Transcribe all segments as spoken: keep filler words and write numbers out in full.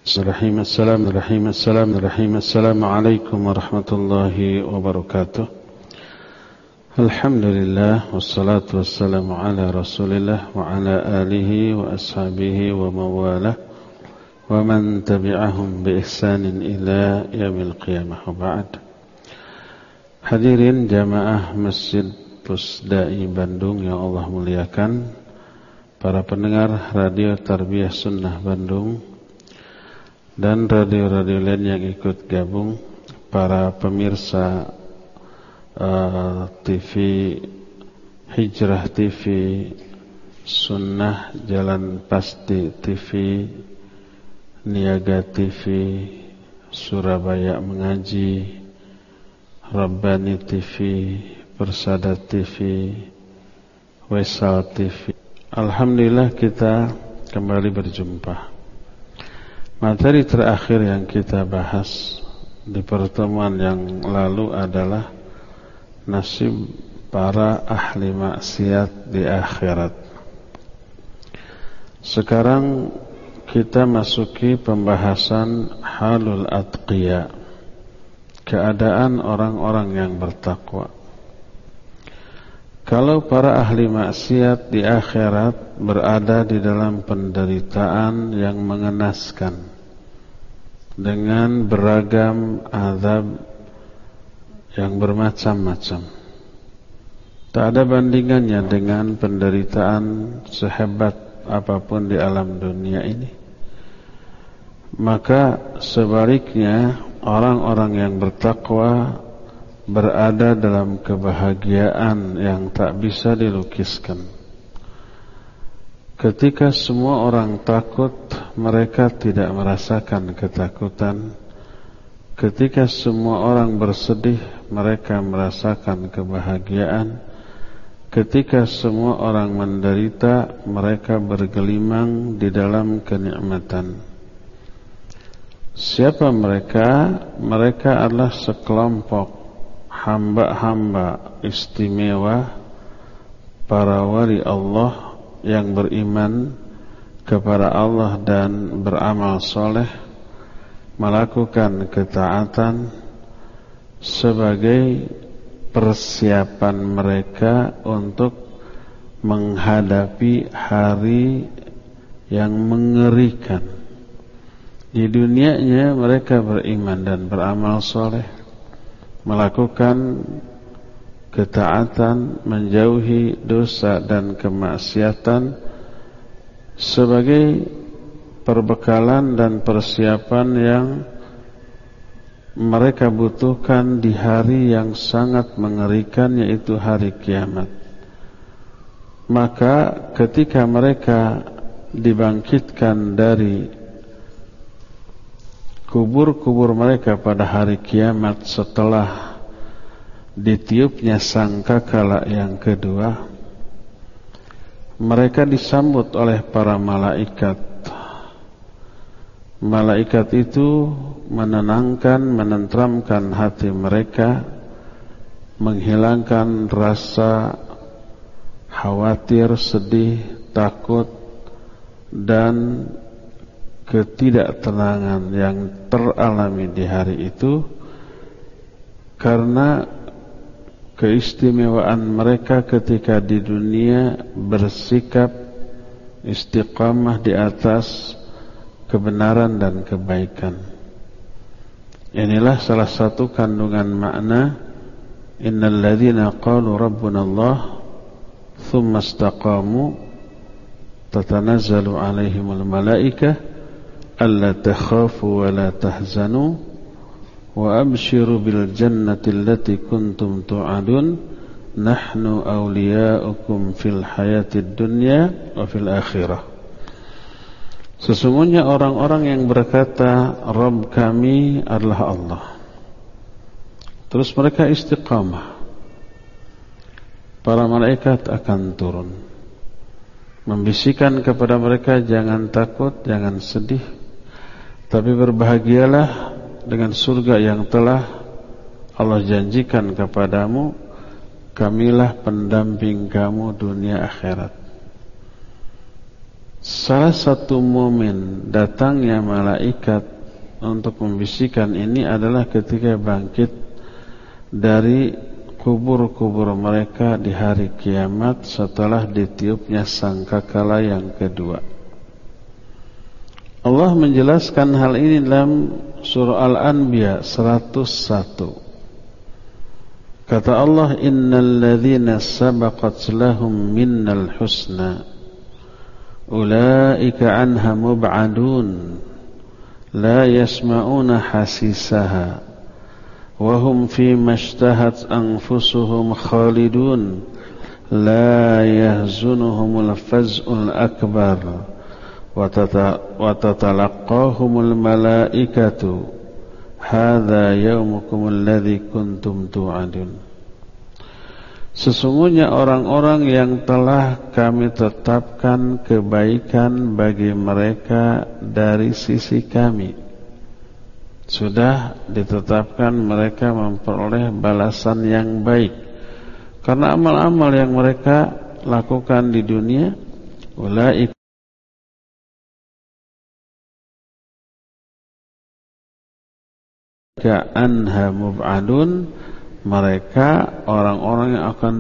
Bismillahirrahmanirrahim. Assalamualaikum warahmatullahi wabarakatuh. Alhamdulillah wassalatu wassalamu ala Rasulillah wa ala alihi wa ashabihi wa mawalah wa man tabi'ahum bi ihsanin ila yaumil qiyamah wa ba'd. Hadirin jamaah Masjid Pusdai Bandung yang Allah muliakan, para pendengar Radio Tarbiyah Sunnah Bandung dan radio-radio lain yang ikut gabung, para pemirsa uh, T V Hijrah T V, Sunnah Jalan Pasti T V, Niaga T V, Surabaya Mengaji, Rabbani T V, Persada T V, Wesal T V. Alhamdulillah kita kembali berjumpa. Materi terakhir yang kita bahas di pertemuan yang lalu adalah nasib para ahli maksiat di akhirat. Sekarang kita masuki pembahasan halul atqiya, keadaan orang-orang yang bertakwa. Kalau para ahli maksiat di akhirat berada di dalam penderitaan yang mengenaskan dengan beragam azab yang bermacam-macam, tak ada bandingannya dengan penderitaan sehebat apapun di alam dunia ini, maka sebaliknya orang-orang yang bertakwa berada dalam kebahagiaan yang tak bisa dilukiskan. Ketika semua orang takut, mereka tidak merasakan ketakutan. Ketika semua orang bersedih, mereka merasakan kebahagiaan. Ketika semua orang menderita, mereka bergelimang di dalam kenikmatan. Siapa mereka? Mereka adalah sekelompok hamba-hamba istimewa, para wali Allah yang beriman kepada Allah dan beramal soleh, melakukan ketaatan sebagai persiapan mereka untuk menghadapi hari yang mengerikan. Di dunianya mereka beriman dan beramal soleh, melakukan ketaatan, menjauhi dosa dan kemaksiatan sebagai perbekalan dan persiapan yang mereka butuhkan di hari yang sangat mengerikan, yaitu hari kiamat. Maka ketika mereka dibangkitkan dari kubur-kubur mereka pada hari kiamat setelah ditiupnya sangkakala yang kedua, mereka disambut oleh para malaikat. Malaikat itu menenangkan, menenteramkan hati mereka, menghilangkan rasa khawatir, sedih, takut, dan ketidaktenangan yang teralami di hari itu, karena keistimewaan mereka ketika di dunia bersikap istiqamah di atas kebenaran dan kebaikan. Inilah salah satu kandungan makna innal ladzina qalu rabbuna Allah tsumma istaqamu tatanazzalu alaihimul malaikah alla takhafu wa la tahzanu wa abshiru bil jannati allati kuntum tu'adun nahnu awliya'ukum fil hayatid dunya wa fil akhirah. Sesungguhnya orang-orang yang berkata Rabb kami adalah Allah, terus mereka istiqamah, para malaikat akan turun membisikkan kepada mereka, jangan takut, jangan sedih, tapi berbahagialah dengan surga yang telah Allah janjikan kepadamu. Kamilah pendamping kamu dunia akhirat. salah satu momen datangnya malaikat untuk membisikkan ini adalah ketika bangkit dari kubur-kubur mereka di hari kiamat setelah ditiupnya sangkakala yang kedua. Allah menjelaskan hal ini dalam surah Al-Anbiya seratus satu. Kata Allah, innal ladzina sabaqat lahum minnal husna ulaika anha mub'adun la yasma'una hasisaha wa hum fi mashtahat anfusuhum khalidun la yahzunuhumul faz'ul akbar wa tatalaqahumul malaikatu hadza yaumukum alladzi kuntum tu'adun. Sesungguhnya orang-orang yang telah kami tetapkan kebaikan bagi mereka dari sisi kami, sudah ditetapkan mereka memperoleh balasan yang baik karena amal-amal yang mereka lakukan di dunia. Ulaika anha mub'adun, mereka orang-orang yang akan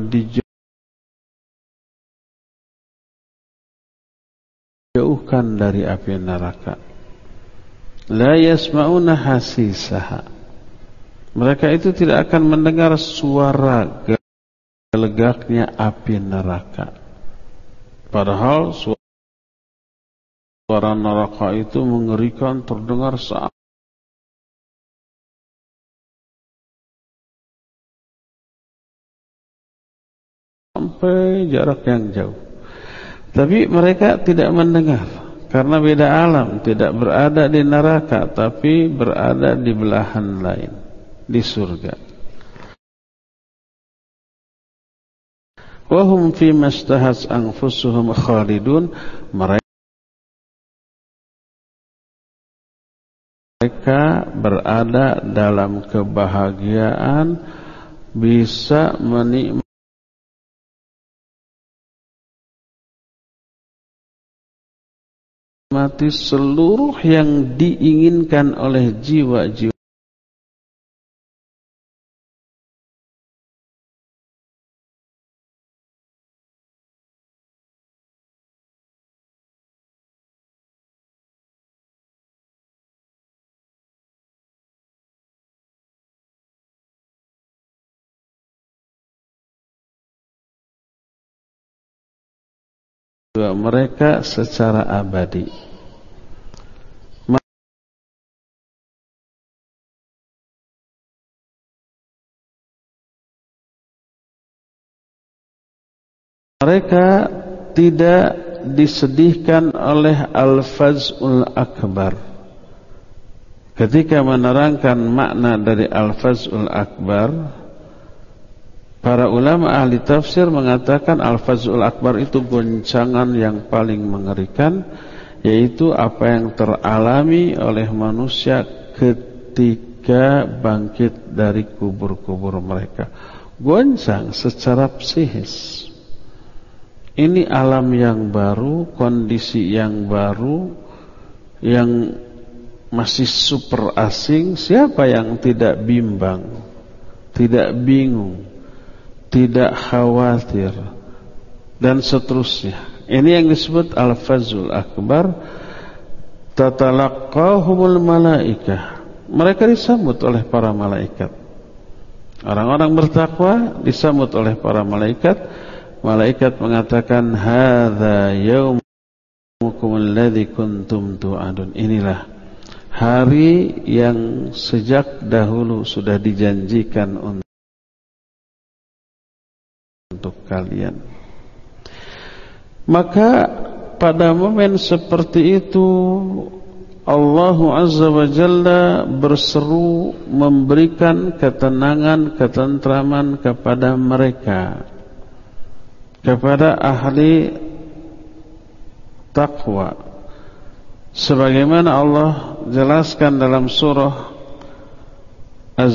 dijauhkan dari api neraka. La yasma'una hasisaha, mereka itu tidak akan mendengar suara gelegaknya api neraka. Padahal suara neraka itu mengerikan, terdengar saat sampai jarak yang jauh. Tapi mereka tidak mendengar karena beda alam, tidak berada di neraka tapi berada di belahan lain, di surga. Wa hum fi mashtahat anfusuhum khalidun, mereka berada dalam kebahagiaan, bisa menikmati mati seluruh yang diinginkan oleh jiwa-jiwa. Mereka secara abadi. Mereka tidak disedihkan oleh al-faz'ul akbar. Ketika menerangkan makna dari al-faz'ul akbar, para ulama ahli tafsir mengatakan al-faz'ul akbar itu goncangan yang paling mengerikan, yaitu apa yang teralami oleh manusia ketika bangkit dari kubur-kubur mereka. Goncang secara psikis. Ini alam yang baru, kondisi yang baru, yang masih super asing. Siapa yang tidak bimbang, tidak bingung, tidak khawatir, dan seterusnya. Ini yang disebut al-faz'ul akbar. Tatalaqahumul malaikah, mereka disambut oleh para malaikat. Orang-orang bertakwa disambut oleh para malaikat. Malaikat mengatakan, hadza yaumukum alladzi kuntum tu'adun. Inilah hari yang sejak dahulu sudah dijanjikan untuk untuk kalian. Maka pada momen seperti itu Allah Azza wa Jalla berseru memberikan ketenangan, ketentraman kepada mereka, kepada ahli taqwa, sebagaimana Allah jelaskan dalam surah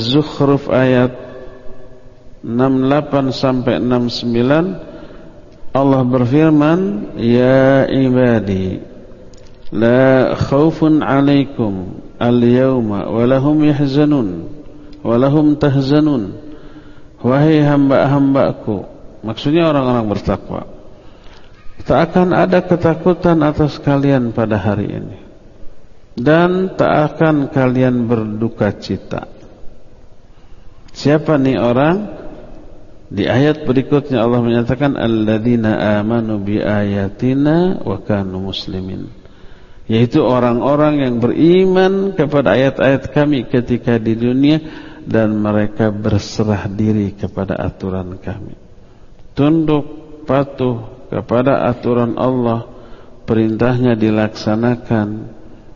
Az-Zukhruf ayat enam puluh delapan sampai enam puluh sembilan. Allah berfirman, ya ibadi la khaufun alaikum al-yawma walahum yahzanun walahum tahzanun. Wahai hamba-hambaku, maksudnya orang-orang bertakwa, tak akan ada ketakutan atas kalian pada hari ini, dan tak akan kalian berduka cita. Siapa nih orang? Di ayat berikutnya Allah menyatakan alladzina amanu bi ayatina wa kanu muslimin, yaitu orang-orang yang beriman kepada ayat-ayat kami ketika di dunia dan mereka berserah diri kepada aturan kami, tunduk patuh kepada aturan Allah, perintahnya dilaksanakan,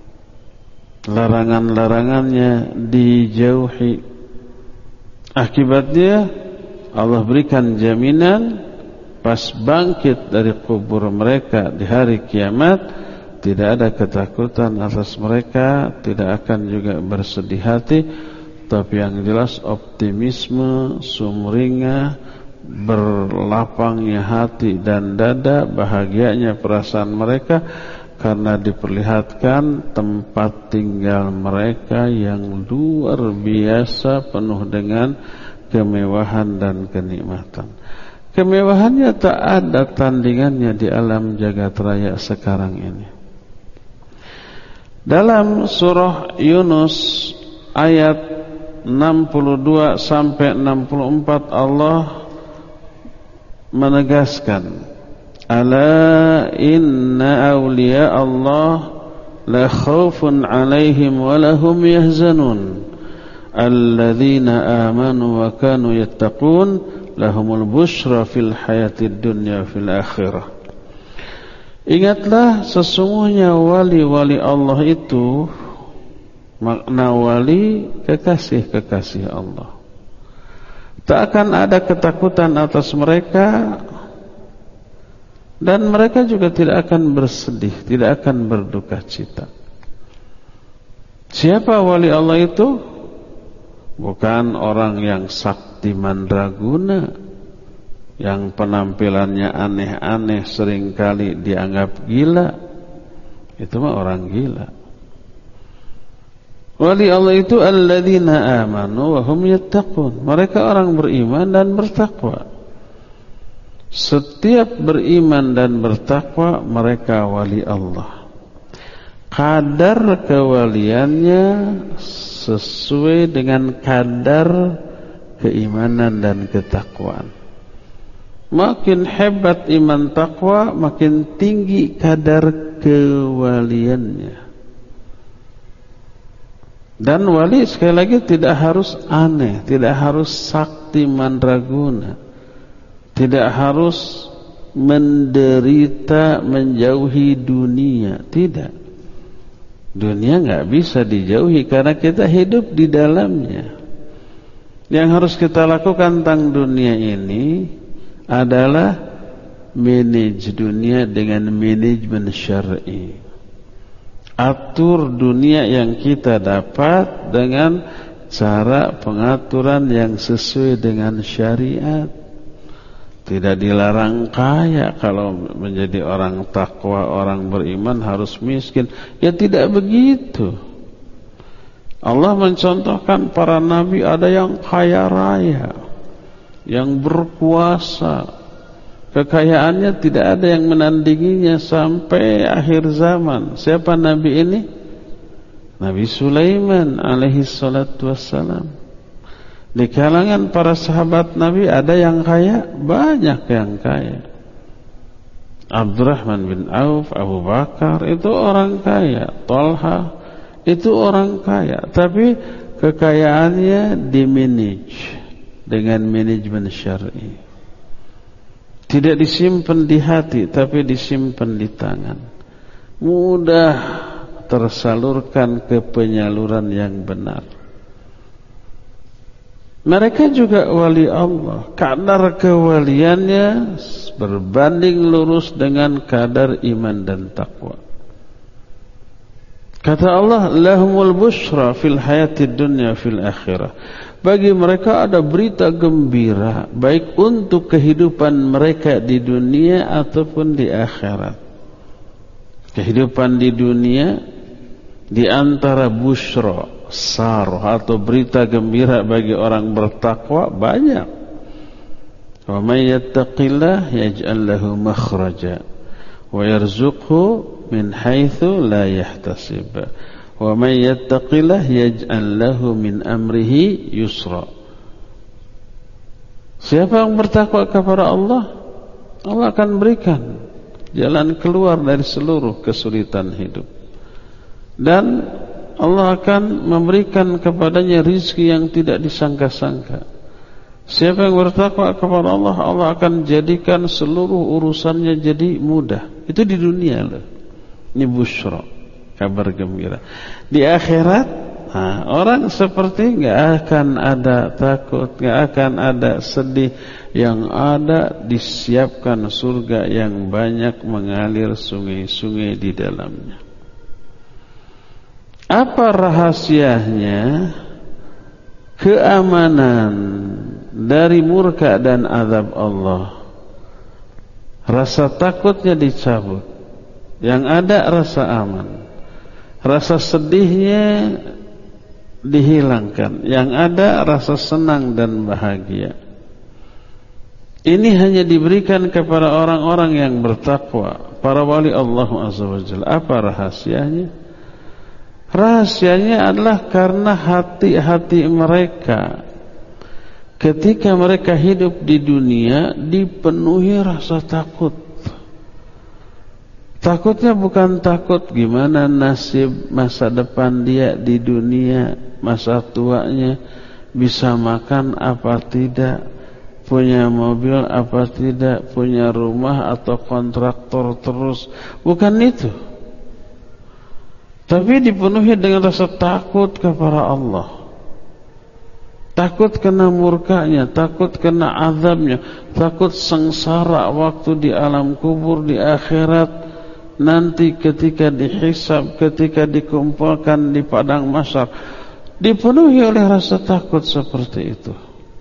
larangan-larangannya dijauhi. Akibatnya Allah berikan jaminan pas bangkit dari kubur mereka di hari kiamat, tidak ada ketakutan atas mereka, tidak akan juga bersedih hati, tapi yang jelas optimisme, sumringah, berlapangnya hati dan dada, bahagianya perasaan mereka karena diperlihatkan tempat tinggal mereka yang luar biasa penuh dengan kemewahan dan kenikmatan. Kemewahannya tak ada tandingannya di alam jagat raya sekarang ini. Dalam surah Yunus ayat enam puluh dua sampai enam puluh empat Allah menegaskan, ala inna awliya Allah la khawfun alaihim wa lahum yahzanun alladzina amanu wa kanu yattaqun lahumul busyra fil hayatid dunya fil akhirah. Ingatlah sesungguhnya wali-wali Allah itu, makna wali kekasih-kekasih Allah, tak akan ada ketakutan atas mereka, dan mereka juga tidak akan bersedih, tidak akan berduka cita. Siapa wali Allah itu? Bukan orang yang sakti mandraguna, yang penampilannya aneh-aneh, seringkali dianggap gila. Itu mah orang gila. Wali Allah itu alladzina amanu wa hum yattaqun. Mereka orang beriman dan bertakwa. Setiap beriman dan bertakwa mereka wali Allah. Kadar kewaliannya sesuai dengan kadar keimanan dan ketakwaan. Makin hebat iman takwa, makin tinggi kadar kewaliannya. Dan wali sekali lagi tidak harus aneh, tidak harus sakti mandraguna, tidak harus menderita menjauhi dunia, tidak. Dunia enggak bisa dijauhi karena kita hidup di dalamnya. Yang harus kita lakukan tentang dunia ini adalah manage dunia dengan manajemen syar'i. Atur dunia yang kita dapat dengan cara pengaturan yang sesuai dengan syariat. Tidak dilarang kaya. Kalau menjadi orang takwa, orang beriman harus miskin. Ya tidak begitu. Allah mencontohkan para nabi, ada yang kaya raya, yang berkuasa, kekayaannya tidak ada yang menandinginya sampai akhir zaman. Siapa nabi ini? Nabi Sulaiman alaihi salatu wassalam. Di kalangan para sahabat Nabi ada yang kaya, banyak yang kaya. Abdurrahman bin Auf, Abu Bakar itu orang kaya, Talha itu orang kaya, tapi kekayaannya dimanage dengan manajemen syar'i. Tidak disimpan di hati, tapi disimpan di tangan. Mudah tersalurkan ke penyaluran yang benar. Mereka juga wali Allah. Kadar kewaliannya berbanding lurus dengan kadar iman dan takwa. Kata Allah, lahumul busyra fil hayatid dunya fil akhirah. Bagi mereka ada berita gembira, baik untuk kehidupan mereka di dunia ataupun di akhirat. Kehidupan di dunia di antara busyra, sar atau berita gembira bagi orang bertakwa banyak. Wa may yattaqillah yaj'al lahu makhraja wa yarzuqhu min haitsu la yahtasib. Wa may yattaqillah yaj'al lahu min amrihi yusra. Siapa yang bertakwa kepada Allah, Allah akan berikan jalan keluar dari seluruh kesulitan hidup. Dan Allah akan memberikan kepadanya rizki yang tidak disangka-sangka. Siapa yang bertakwa kepada Allah, Allah akan jadikan seluruh urusannya jadi mudah. Itu di dunia loh. Ini busyra, kabar gembira. Di akhirat, nah, orang seperti nggak akan ada takut, nggak akan ada sedih. Yang ada disiapkan surga yang banyak mengalir sungai-sungai di dalamnya. Apa rahasianya keamanan dari murka dan azab Allah? Rasa takutnya dicabut, yang ada rasa aman. Rasa sedihnya dihilangkan, yang ada rasa senang dan bahagia. Ini hanya diberikan kepada orang-orang yang bertakwa, para wali Allah Azza wa Jalla. Apa rahasianya? Rahasianya adalah karena hati-hati mereka ketika mereka hidup di dunia dipenuhi rasa takut. Takutnya bukan takut gimana nasib masa depan dia di dunia, masa tuanya bisa makan apa tidak, punya mobil apa tidak, punya rumah atau kontraktor terus. Bukan itu. Tapi dipenuhi dengan rasa takut kepada Allah. Takut kena murkanya, takut kena azabnya, takut sengsara waktu di alam kubur, di akhirat, nanti ketika dihisab, ketika dikumpulkan di padang mahsyar. Dipenuhi oleh rasa takut seperti itu.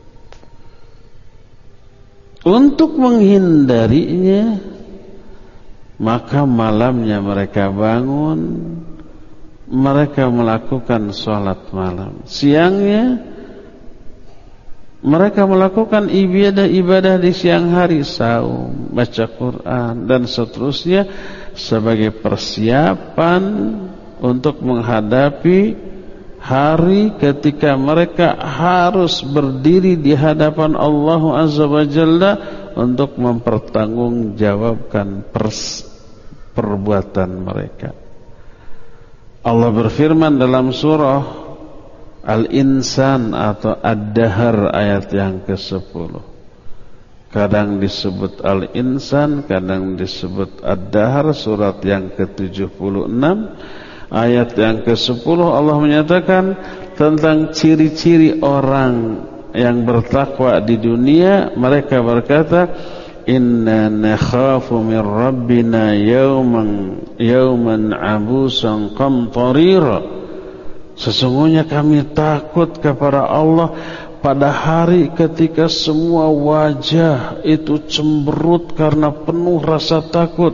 Untuk menghindarinya, maka malamnya mereka bangun, mereka melakukan sholat malam. Siangnya mereka melakukan ibadah-ibadah di siang hari, saum, baca Quran dan seterusnya, sebagai persiapan untuk menghadapi hari ketika mereka harus berdiri di hadapan Allah Azza wa Jalla untuk mempertanggungjawabkan pers- perbuatan mereka. Allah berfirman dalam surah Al-Insan atau Ad-Dahr ayat yang kesepuluh. Kadang disebut Al-Insan, kadang disebut Ad-Dahr, surat yang ke tujuh puluh enam. Ayat yang kesepuluh Allah menyatakan tentang ciri-ciri orang yang bertakwa di dunia. Mereka berkata, inna nakhafu min rabbina yawman yawman abusan qamtarira. Sesungguhnya kami takut kepada Allah pada hari ketika semua wajah itu cemberut karena penuh rasa takut.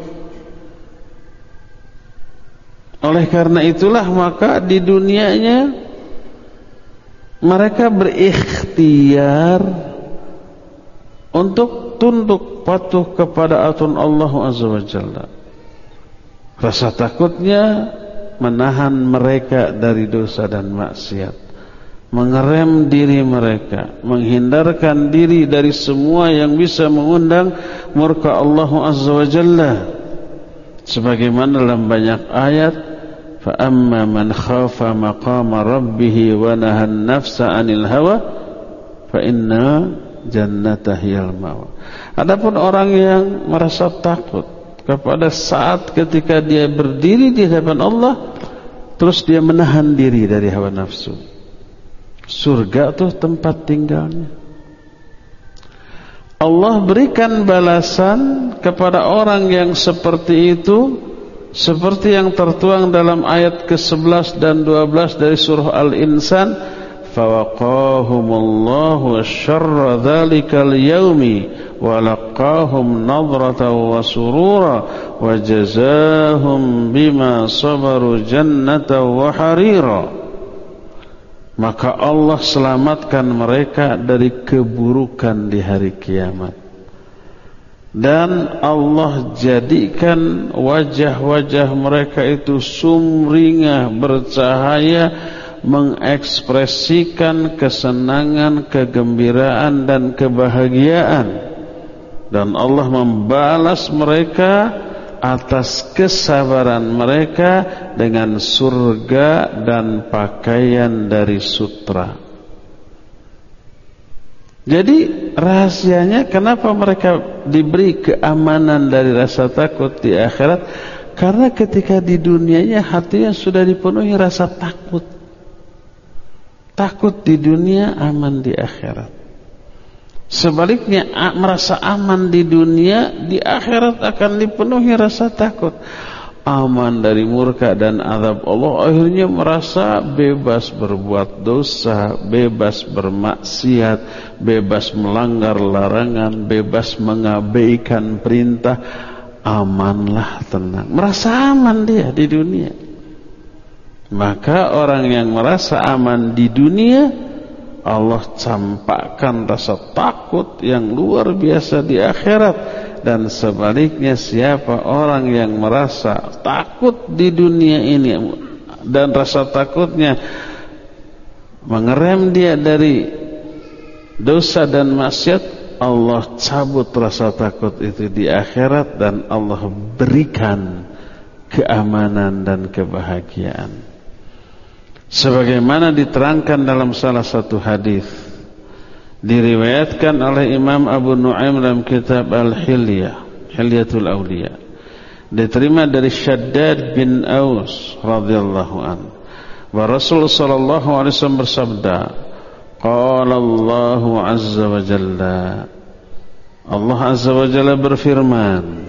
Oleh karena itulah maka di dunianya mereka berikhtiar untuk tunduk patuh kepada aturan Allah Azza wa Jalla. Rasa takutnya menahan mereka dari dosa dan maksiat, mengerem diri mereka, menghindarkan diri dari semua yang bisa mengundang murka Allah Azza wa Jalla. Sebagaimana dalam banyak ayat, fa amma man khafa maqama rabbih wa nahan nafsa 'anil hawa fa inna jannata hiyal mawa. Adapun orang yang merasa takut kepada saat ketika dia berdiri di hadapan Allah, terus dia menahan diri dari hawa nafsu, surga tuh tempat tinggalnya. Allah berikan balasan kepada orang yang seperti itu seperti yang tertuang dalam ayat ke sebelas dan dua belas dari surah Al-Insan, fawaqahumullahu syarra dzalikal yaumi wa laqahum nadratan wa surura wa jazaahum bima sabaru jannatan wa harira. Maka Allah selamatkan mereka dari keburukan di hari kiamat. Dan Allah jadikan wajah-wajah mereka itu sumringah, bercahaya, mengekspresikan kesenangan, kegembiraan dan kebahagiaan. Dan Allah membalas mereka atas kesabaran mereka dengan surga dan pakaian dari sutra. Jadi rahasianya kenapa mereka diberi keamanan dari rasa takut di akhirat? Karena ketika di dunianya hatinya sudah dipenuhi rasa takut. Takut di dunia, aman di akhirat. Sebaliknya merasa aman di dunia, di akhirat akan dipenuhi rasa takut. Aman dari murka dan azab Allah, akhirnya merasa bebas berbuat dosa, bebas bermaksiat, bebas melanggar larangan, bebas mengabaikan perintah. Amanlah, tenang, merasa aman dia di dunia. Maka orang yang merasa aman di dunia, Allah campakkan rasa takut yang luar biasa di akhirat. Dan sebaliknya, siapa orang yang merasa takut di dunia ini dan rasa takutnya mengerem dia dari dosa dan maksiat, Allah cabut rasa takut itu di akhirat dan Allah berikan keamanan dan kebahagiaan. Sebagaimana diterangkan dalam salah satu hadis, diriwayatkan oleh Imam Abu Nu'aim dalam kitab Al-Hilyah, Hilyatul Awliya, diterima dari Shaddad bin Aus radhiyallahu an, bahwa Rasul sallallahu alaihi wasallam bersabda, qala Allah azza wa jalla, Allah azza wa jalla berfirman,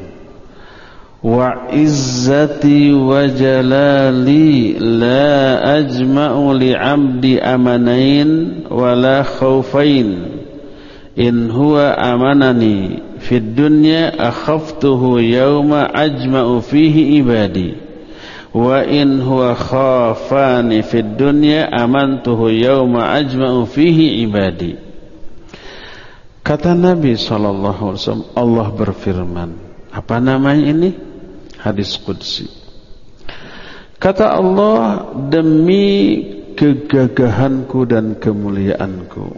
wa izzati wa jalali la ajma'u li'abdi amanain wa la khawfain in huwa amanani fid dunya akhaftuhu yawma ajma'u fihi ibadi wa in huwa khafani fid dunya amantuhu yawma ajma'u fihi ibadi. Kata Nabi sallallahu alaihi wasallam, Allah berfirman, apa namanya ini? Hadis Qudsi. Kata Allah, demi kegagahanku dan kemuliaanku,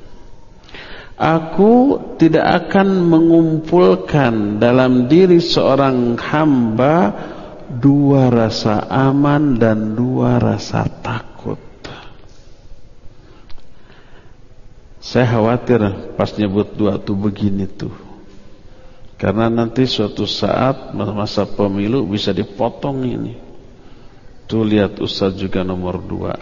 aku tidak akan mengumpulkan dalam diri seorang hamba dua rasa aman dan dua rasa takut. Saya khawatir pas nyebut dua tuh begini tuh, karena nanti suatu saat masa pemilu bisa dipotong ini. Tuh lihat Ustaz juga nomor dua.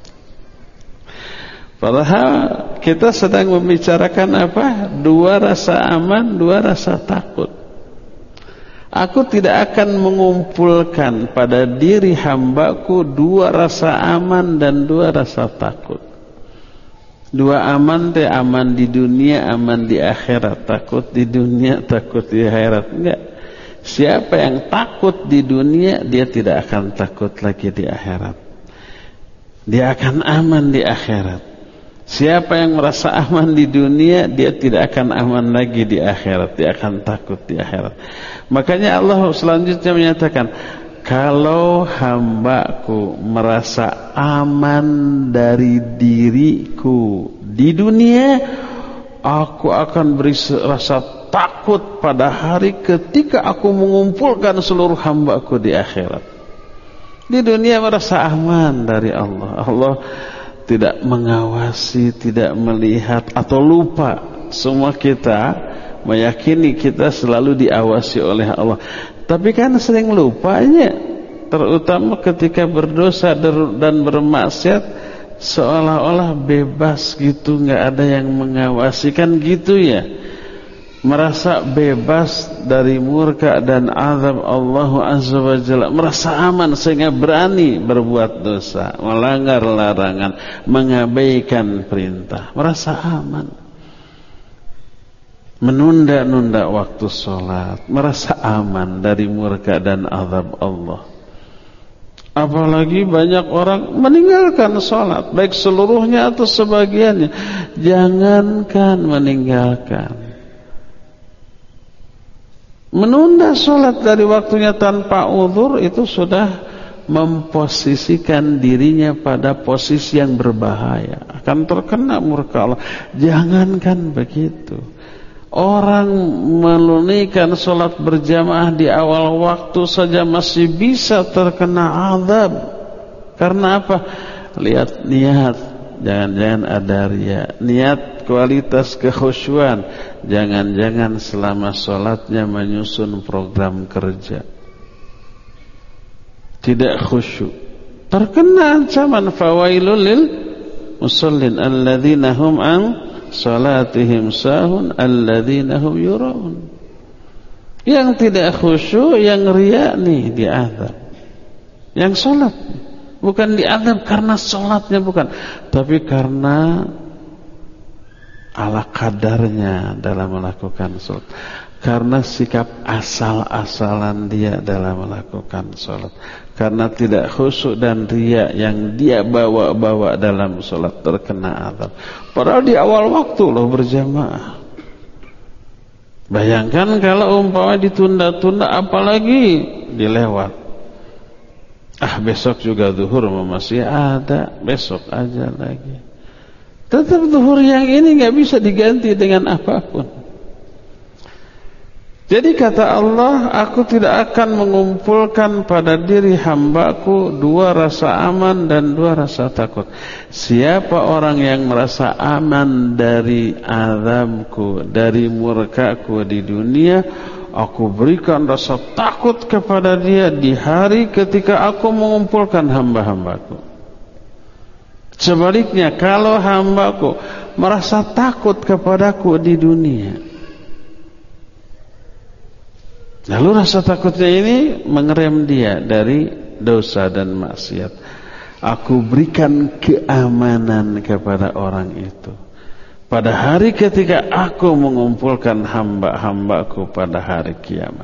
Padahal kita sedang membicarakan apa? Dua rasa aman, dua rasa takut. Aku tidak akan mengumpulkan pada diri hambaku dua rasa aman dan dua rasa takut. Dua aman teh aman di dunia, aman di akhirat. Takut di dunia, takut di akhirat. Enggak. Siapa yang takut di dunia, dia tidak akan takut lagi di akhirat. Dia akan aman di akhirat. Siapa yang merasa aman di dunia, dia tidak akan aman lagi di akhirat. Dia akan takut di akhirat. Makanya Allah selanjutnya menyatakan, kalau hambaku merasa aman dari diriku di dunia, aku akan beri rasa takut pada hari ketika aku mengumpulkan seluruh hambaku di akhirat. Di dunia merasa aman dari Allah. Allah tidak mengawasi, tidak melihat, atau lupa. Semua kita meyakini kita selalu diawasi oleh Allah. Tapi kan sering lupanya, terutama ketika berdosa dan bermaksiat, seolah-olah bebas gitu, nggak ada yang mengawasi, kan gitu ya. merasa bebas dari murka dan azab Allah Azza wa Jalla, merasa aman sehingga berani berbuat dosa, melanggar larangan, mengabaikan perintah, merasa aman, menunda-nunda waktu sholat, merasa aman dari murka dan azab Allah. Apalagi banyak orang meninggalkan sholat, baik seluruhnya atau sebagiannya. Jangankan meninggalkan, menunda sholat dari waktunya tanpa uzur itu sudah memposisikan dirinya pada posisi yang berbahaya, akan terkena murka Allah. Jangankan begitu, orang menunaikan sholat berjamaah di awal waktu saja masih bisa terkena azab. Karena apa? Lihat niat, jangan-jangan ada riya. Niat kualitas kekhusyuan, jangan-jangan selama sholatnya menyusun program kerja, tidak khusyuk, terkena ancaman fawailul lil musallin alladzina hum an salatihim sahun alladzina hum yuraun. Yang tidak khusyuk, yang riya nih diazab. Yang salat bukan diazab karena salatnya, bukan, tapi karena ala kadarnya dalam melakukan salat, karena sikap asal-asalan dia dalam melakukan salat, karena tidak khusyuk dan riya yang dia bawa-bawa dalam salat, terkena azab. Padahal di awal waktu loh berjamaah. Bayangkan kalau umpama ditunda-tunda, apalagi dilewat. Ah, besok juga zuhur masih ada, besok aja lagi. Tetap zuhur yang ini gak bisa diganti dengan apapun. Jadi kata Allah, aku tidak akan mengumpulkan pada diri hambaku dua rasa aman dan dua rasa takut. Siapa orang yang merasa aman dari azabku, dari murkaku di dunia, aku berikan rasa takut kepada dia di hari ketika aku mengumpulkan hamba-hambaku. Sebaliknya, kalau hambaku merasa takut kepadaku di dunia, lalu rasa takutnya ini mengerem dia dari dosa dan maksiat, aku berikan keamanan kepada orang itu pada hari ketika aku mengumpulkan hamba-hambaku pada hari kiamat.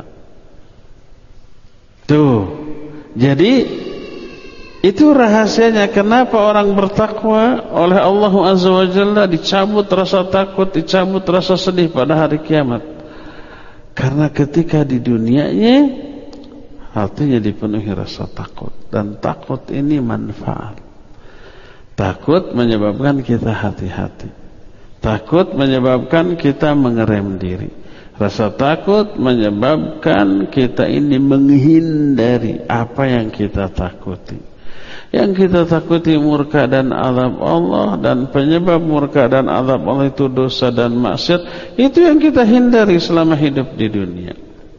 Tuh, jadi itu rahasianya kenapa orang bertakwa oleh Allah Azza wa Jalla dicabut rasa takut, dicabut rasa sedih pada hari kiamat. Karena ketika di dunianya hatinya dipenuhi rasa takut, dan takut ini manfaat. Takut menyebabkan kita hati-hati. Takut menyebabkan kita mengerem diri. Rasa takut menyebabkan kita ini menghindari apa yang kita takuti. Yang kita takuti murka dan azab Allah, dan penyebab murka dan azab Allah itu dosa dan maksiat. Itu yang kita hindari selama hidup di dunia.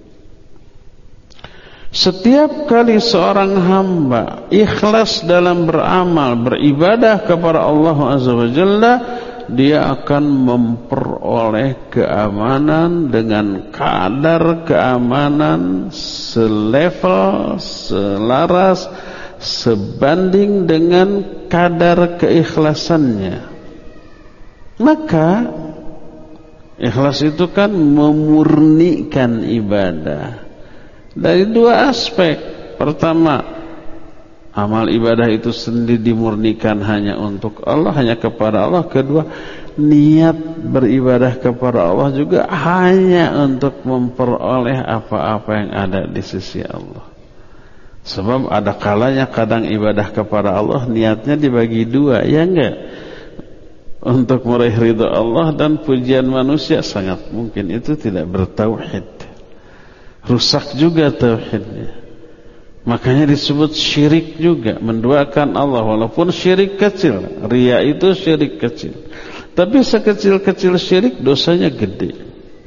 Setiap kali seorang hamba ikhlas dalam beramal, beribadah kepada Allah Azza wa Jalla, dia akan memperoleh keamanan dengan kadar keamanan selevel, selaras, sebanding dengan kadar keikhlasannya. Maka ikhlas itu kan memurnikan ibadah dari dua aspek. Pertama, amal ibadah itu sendiri dimurnikan hanya untuk Allah, hanya kepada Allah. Kedua, niat beribadah kepada Allah juga hanya untuk memperoleh apa-apa yang ada di sisi Allah. Sebab ada kalanya kadang ibadah kepada Allah niatnya dibagi dua, ya enggak? Untuk meraih ridha Allah dan pujian manusia, sangat mungkin itu tidak bertauhid. Rusak juga tauhidnya. Makanya disebut syirik juga, menduakan Allah walaupun syirik kecil. Riya itu syirik kecil. Tapi sekecil-kecil syirik dosanya gede.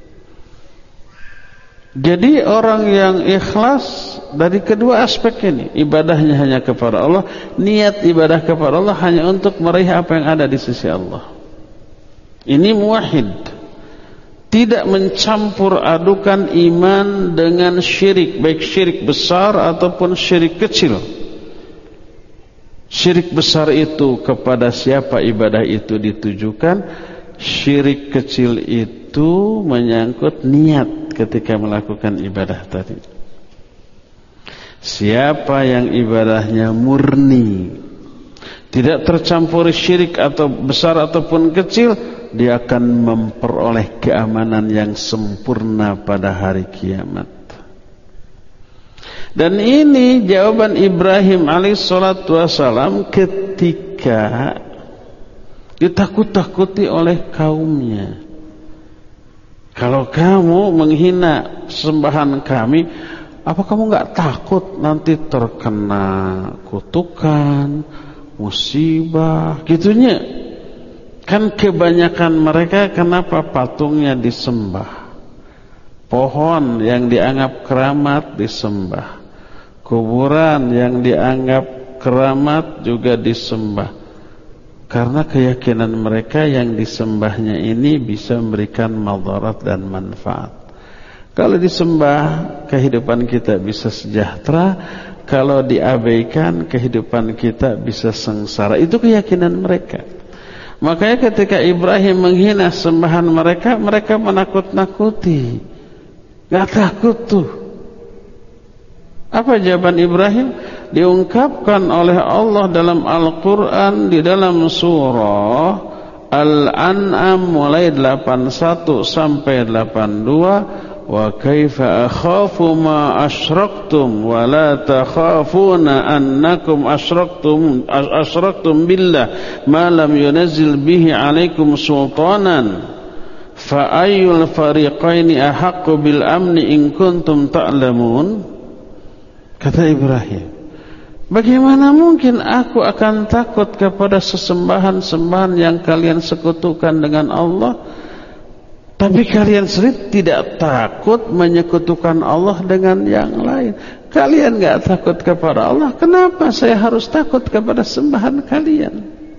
Jadi orang yang ikhlas dari kedua aspek ini, ibadahnya hanya kepada Allah, niat ibadah kepada Allah hanya untuk meraih apa yang ada di sisi Allah. Ini muwahhid. tidak mencampur adukan iman dengan syirik, baik syirik besar ataupun syirik kecil. Syirik besar itu kepada siapa ibadah itu ditujukan, syirik kecil itu menyangkut niat ketika melakukan ibadah tadi. Siapa yang ibadahnya murni, tidak tercampur syirik atau besar ataupun kecil, dia akan memperoleh keamanan yang sempurna pada hari kiamat. Dan ini jawaban Ibrahim alaihissalatu wassalam ketika ditakut-takuti oleh kaumnya. Kalau kamu menghina sembahan kami, apa kamu gak takut nanti terkena kutukan, musibah, gitunya. Kan kebanyakan mereka kenapa patungnya disembah, pohon yang dianggap keramat disembah, kuburan yang dianggap keramat juga disembah, karena keyakinan mereka yang disembahnya ini bisa memberikan madarat dan manfaat. Kalau disembah, kehidupan kita bisa sejahtera. Kalau diabaikan, kehidupan kita bisa sengsara. Itu keyakinan mereka. Makanya ketika Ibrahim menghina sembahan mereka, mereka menakut-nakuti. Gak takut tuh. Apa jawaban Ibrahim? Diungkapkan oleh Allah dalam Al-Quran di dalam surah Al-An'am mulai delapan puluh satu sampai delapan puluh dua. Wa kaifa akhafu ma asyraktum wa la takhafuna annakum asyraktum asyraktum billah ma lam yunzil bihi alaikum sultanan fa ayyul fariqaini ahaqqu bil amni in kuntum ta'lamun. Kata Ibrahim, bagaimana mungkin aku akan takut kepada sesembahan-sembahan yang kalian sekutukan dengan Allah, tapi kalian sendiri tidak takut menyekutukan Allah dengan yang lain. Kalian gak takut kepada Allah, kenapa saya harus takut kepada sembahan kalian?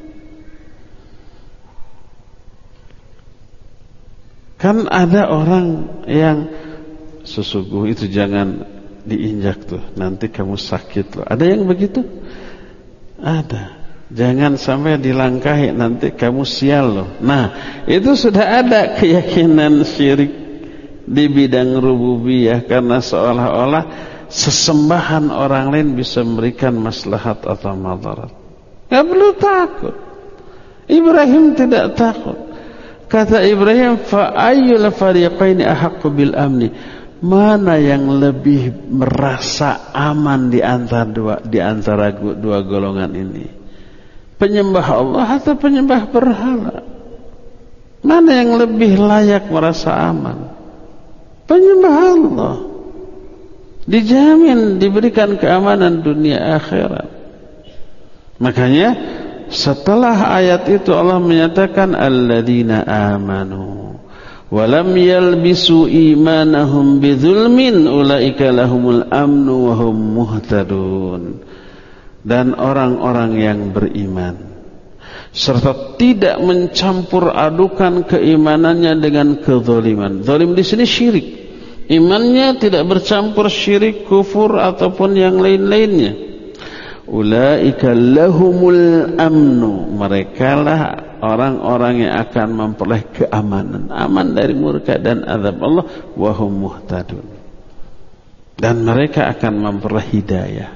Kan ada orang yang sesuguh itu jangan diinjak tuh, nanti kamu sakit loh. Ada yang begitu? Ada. Jangan sampai dilangkahi, nanti kamu sial loh. Nah, itu sudah ada keyakinan syirik di bidang rububiyah, karena seolah-olah sesembahan orang lain bisa memberikan maslahat atau madarat. Gak perlu takut. Ibrahim tidak takut. Kata Ibrahim, fa ayyul fariqaini ahaqqu bil amni. Mana yang lebih merasa aman di antara dua di antara dua golongan ini? Penyembah Allah atau penyembah berhala? Mana yang lebih layak merasa aman? Penyembah Allah. Dijamin diberikan keamanan dunia akhirat. Makanya setelah ayat itu Allah menyatakan alladzina amanu wa lam yalbisu imanahum bidzulmin ulaika lahumul amnu wa hum muhtadun. Dan orang-orang yang beriman serta tidak mencampur adukan keimanannya dengan kezaliman. Zalim di sini syirik. Imannya tidak bercampur syirik, kufur ataupun yang lain-lainnya. Ulaika lahumul amnu. Merekalah orang-orang yang akan memperoleh keamanan, aman dari murka dan azab Allah. Wa hum muhtadun. Dan mereka akan memperoleh hidayah.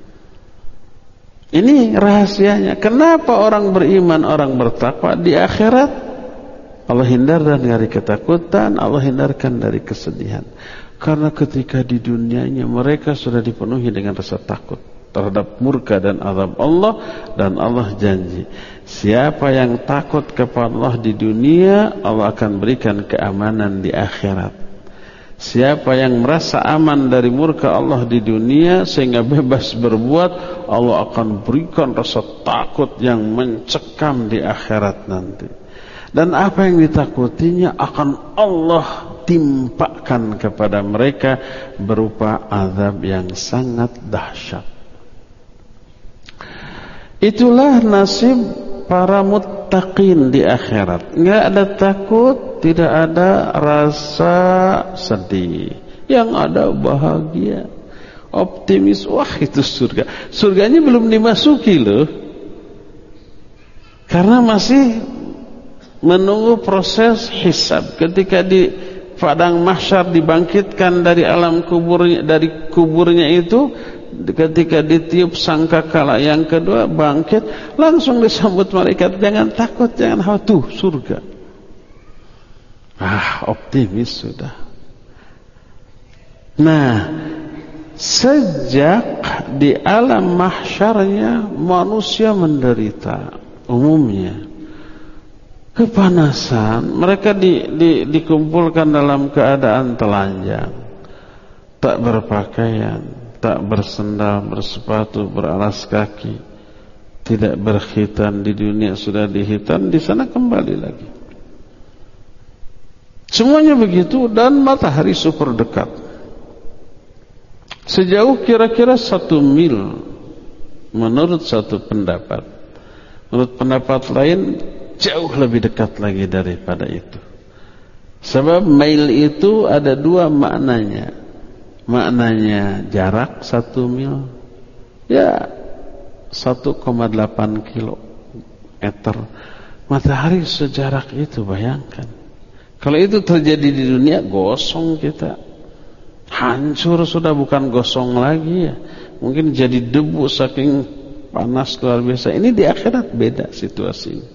Ini rahasianya. Kenapa orang beriman, orang bertakwa di akhirat Allah hindarkan dari ketakutan, Allah hindarkan dari kesedihan. Karena ketika di dunianya mereka sudah dipenuhi dengan rasa takut terhadap murka dan azab Allah, dan Allah janji, siapa yang takut kepada Allah di dunia, Allah akan berikan keamanan di akhirat. Siapa yang merasa aman dari murka Allah di dunia sehingga bebas berbuat, Allah akan berikan rasa takut yang mencekam di akhirat nanti. Dan apa yang ditakutinya akan Allah timpakan kepada mereka berupa azab yang sangat dahsyat. Itulah nasib para muttaqin. wattaqin di akhirat. Enggak ada takut, tidak ada rasa sedih. Yang ada bahagia, optimis. Wah, itu surga. Surganya belum dimasuki loh. Karena masih menunggu proses hisab. Ketika di padang mahsyar dibangkitkan dari alam kuburnya, dari kuburnya itu, ketika ditiup sangkakala yang kedua bangkit, langsung disambut malaikat, jangan takut, jangan khawatir, surga. Ah, optimis sudah. Nah, sejak di alam mahsyarnya manusia menderita umumnya kepanasan, mereka di, di, dikumpulkan dalam keadaan telanjang, tak berpakaian, tak bersendal, bersepatu, beralas kaki, tidak berkhitan. Di dunia sudah dihitan, di sana kembali lagi. Semuanya begitu, dan matahari super dekat. Sejauh kira-kira satu mil menurut satu pendapat. Menurut pendapat lain jauh lebih dekat lagi daripada itu. Sebab mil itu ada dua maknanya. Maknanya jarak satu mil, ya satu koma delapan kilometer. Matahari sejarak itu, bayangkan. Kalau itu terjadi di dunia, gosong kita, hancur sudah, bukan gosong lagi ya. Mungkin jadi debu saking panas luar biasa. Ini di akhirat beda situasinya.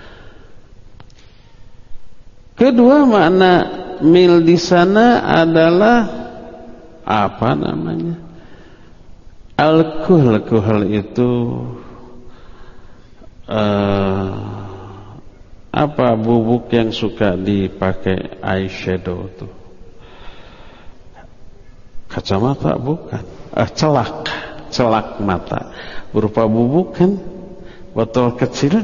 Kedua makna mil di sana adalah apa namanya? Alkohol. Alkohol itu uh, apa bubuk yang suka dipakai eyeshadow itu? Kacamata bukan? Ah, celak, celak mata. Berupa bubuk kan? Botol kecil.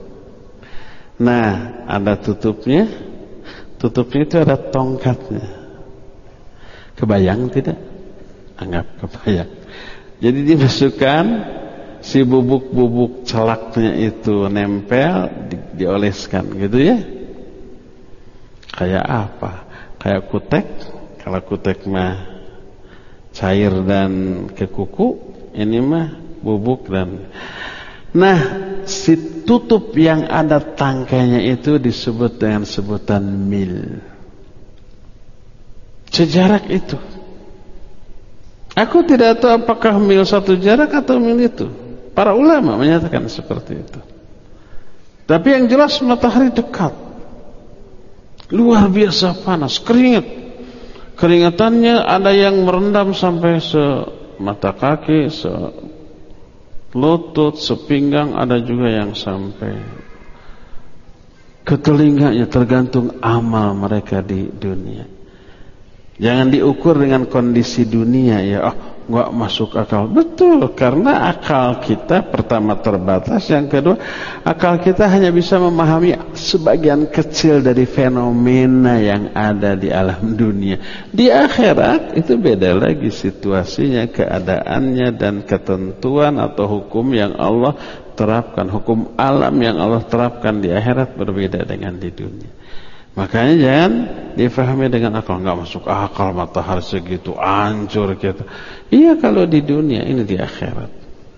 Nah, ada tutupnya. Tutupnya itu ada tongkatnya. Kebayang tidak? Anggap kebayang. Jadi dimasukkan si bubuk-bubuk celaknya itu nempel, di, dioleskan gitu ya. Kayak apa? Kayak kutek. Kalau kutek mah cair dan kekuku, ini mah bubuk dan. Nah, si tutup yang ada tangkainya itu disebut dengan sebutan mil. Sejarak itu. Aku tidak tahu apakah mil satu jarak atau mil itu. Para ulama menyatakan seperti itu. Tapi yang jelas matahari dekat. Luar biasa panas, keringat. Keringatannya ada yang merendam sampai semata kaki, se lutut, sepinggang, ada juga yang sampai ke telinganya, tergantung amal mereka di dunia. Jangan diukur dengan kondisi dunia ya. Oh, enggak masuk akal. Betul, karena akal kita pertama terbatas, yang kedua akal kita hanya bisa memahami sebagian kecil dari fenomena yang ada di alam dunia. Di akhirat itu beda lagi situasinya, keadaannya dan ketentuan atau hukum yang Allah terapkan, hukum alam yang Allah terapkan di akhirat berbeda dengan di dunia. Makanya jangan difahami dengan akal, enggak masuk akal matahari segitu hancur kita. Iya kalau di dunia, ini di akhirat.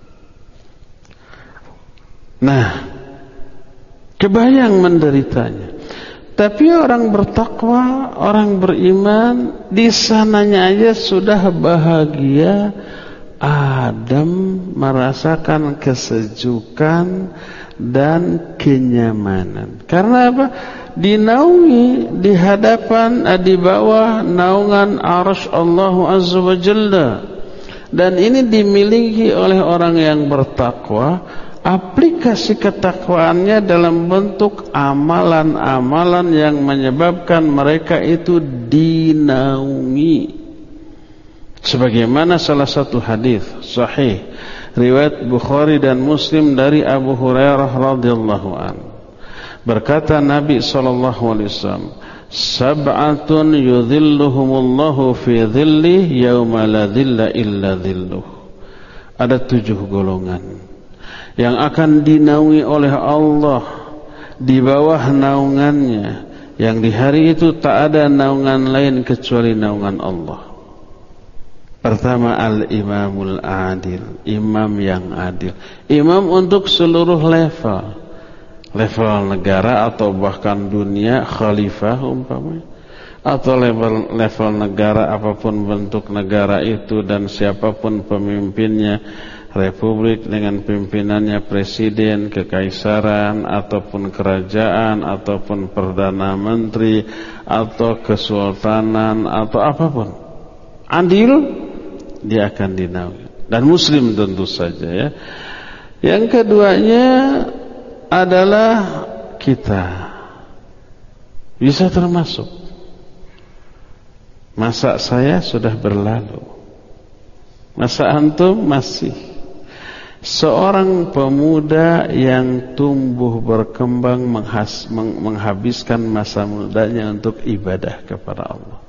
Nah, kebayang menderitanya. Tapi orang bertakwa, orang beriman, di sananya aja sudah bahagia, adem, merasakan kesejukan dan kenyamanan. Karena apa? Dinaungi di hadapan, di bawah naungan arsy Allah Azza wa Jalla. Dan ini dimiliki oleh orang yang bertakwa. Aplikasi ketakwaannya dalam bentuk amalan-amalan yang menyebabkan mereka itu dinaungi. Sebagaimana salah satu hadis sahih riwayat Bukhari dan Muslim dari Abu Hurairah radhiyallahu anhu. Berkata Nabi sallallahu alaihi wasallam, sab'atun yudhilluhumullahu fi dhillih yauma la dhilla illa dhilluh. Ada tujuh golongan yang akan dinaungi oleh Allah di bawah naungannya, yang di hari itu tak ada naungan lain kecuali naungan Allah. Pertama, al-imamul adil, imam yang adil, imam untuk seluruh level, level negara atau bahkan dunia, khalifah umpamanya, atau level level negara apapun bentuk negara itu dan siapapun pemimpinnya, republik dengan pimpinannya presiden, kekaisaran ataupun kerajaan ataupun perdana menteri atau kesultanan atau apapun, adil, dia akan dinaungi, dan muslim tentu saja ya. Yang keduanya adalah kita bisa termasuk. Masa saya sudah berlalu, masa antum masih. Seorang pemuda yang tumbuh berkembang menghas, meng, menghabiskan masa mudanya untuk ibadah kepada Allah.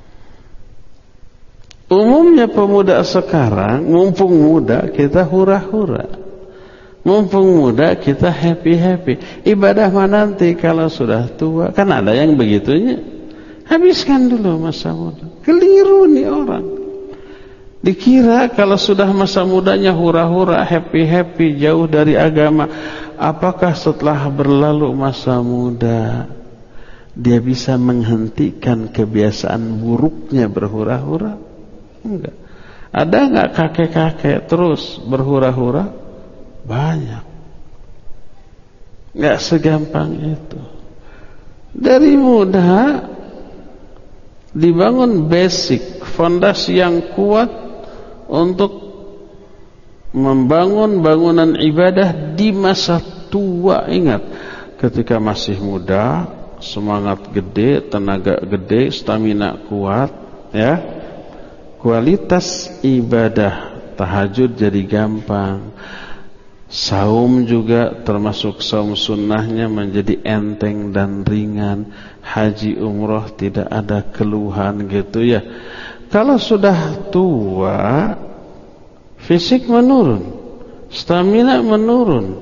Umumnya pemuda sekarang, mumpung muda kita hura-hura, mumpung muda kita happy-happy. Ibadah mah nanti kalau sudah tua. Kan ada yang begitunya. Habiskan dulu masa muda. Keliru nih orang. Dikira kalau sudah masa mudanya hura-hura, happy-happy, jauh dari agama. Apakah setelah berlalu masa muda dia bisa menghentikan kebiasaan buruknya berhura-hura? Enggak. Ada enggak kakek-kakek terus berhura-hura? Banyak. Enggak segampang itu. Dari muda dibangun basic, fondasi yang kuat untuk membangun bangunan ibadah di masa tua. Ingat, ketika masih muda, semangat gede, tenaga gede, stamina kuat, ya. Kualitas ibadah tahajud jadi gampang. Saum juga termasuk saum sunnahnya menjadi enteng dan ringan. Haji umroh tidak ada keluhan gitu ya. Kalau sudah tua, fisik menurun, stamina menurun,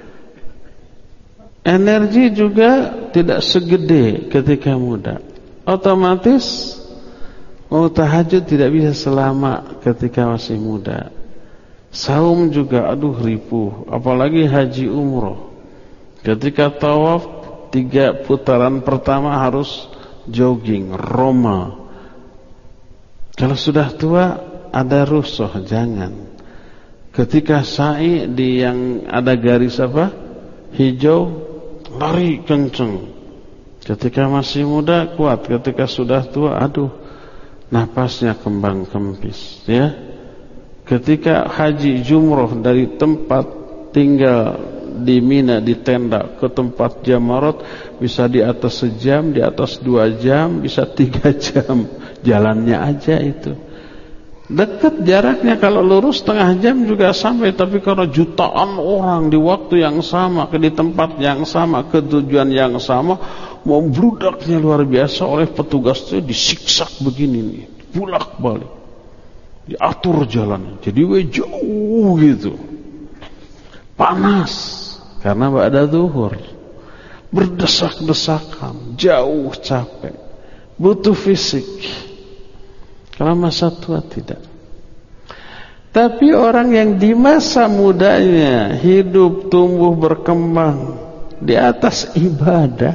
energi juga tidak segede ketika muda. Otomatis mau tahajud tidak bisa selama ketika masih muda. Saum juga aduh ripuh, apalagi haji umroh. Ketika tawaf tiga putaran pertama harus jogging, roma. Kalau sudah tua ada rusuh, jangan. Ketika sa'i di yang ada garis apa? Hijau, lari kenceng. Ketika masih muda kuat, ketika sudah tua aduh, napasnya kembang kempis, ya. Ketika haji jumroh dari tempat tinggal di Mina di tenda ke tempat Jamarat bisa di atas sejam, di atas dua jam, bisa tiga jam. Jalannya aja itu dekat jaraknya, kalau lurus setengah jam juga sampai. Tapi karena jutaan orang di waktu yang sama, ke di tempat yang sama, ke tujuan yang sama, membludaknya luar biasa oleh petugas itu, disiksak begini nih, bulak balik, diatur jalan, jadi we jauh gitu, panas karena ba'da zuhur, berdesak-desakan, jauh, capek, butuh fisik. Kalau masa tua tidak. Tapi orang yang di masa mudanya hidup, tumbuh, berkembang di atas ibadah,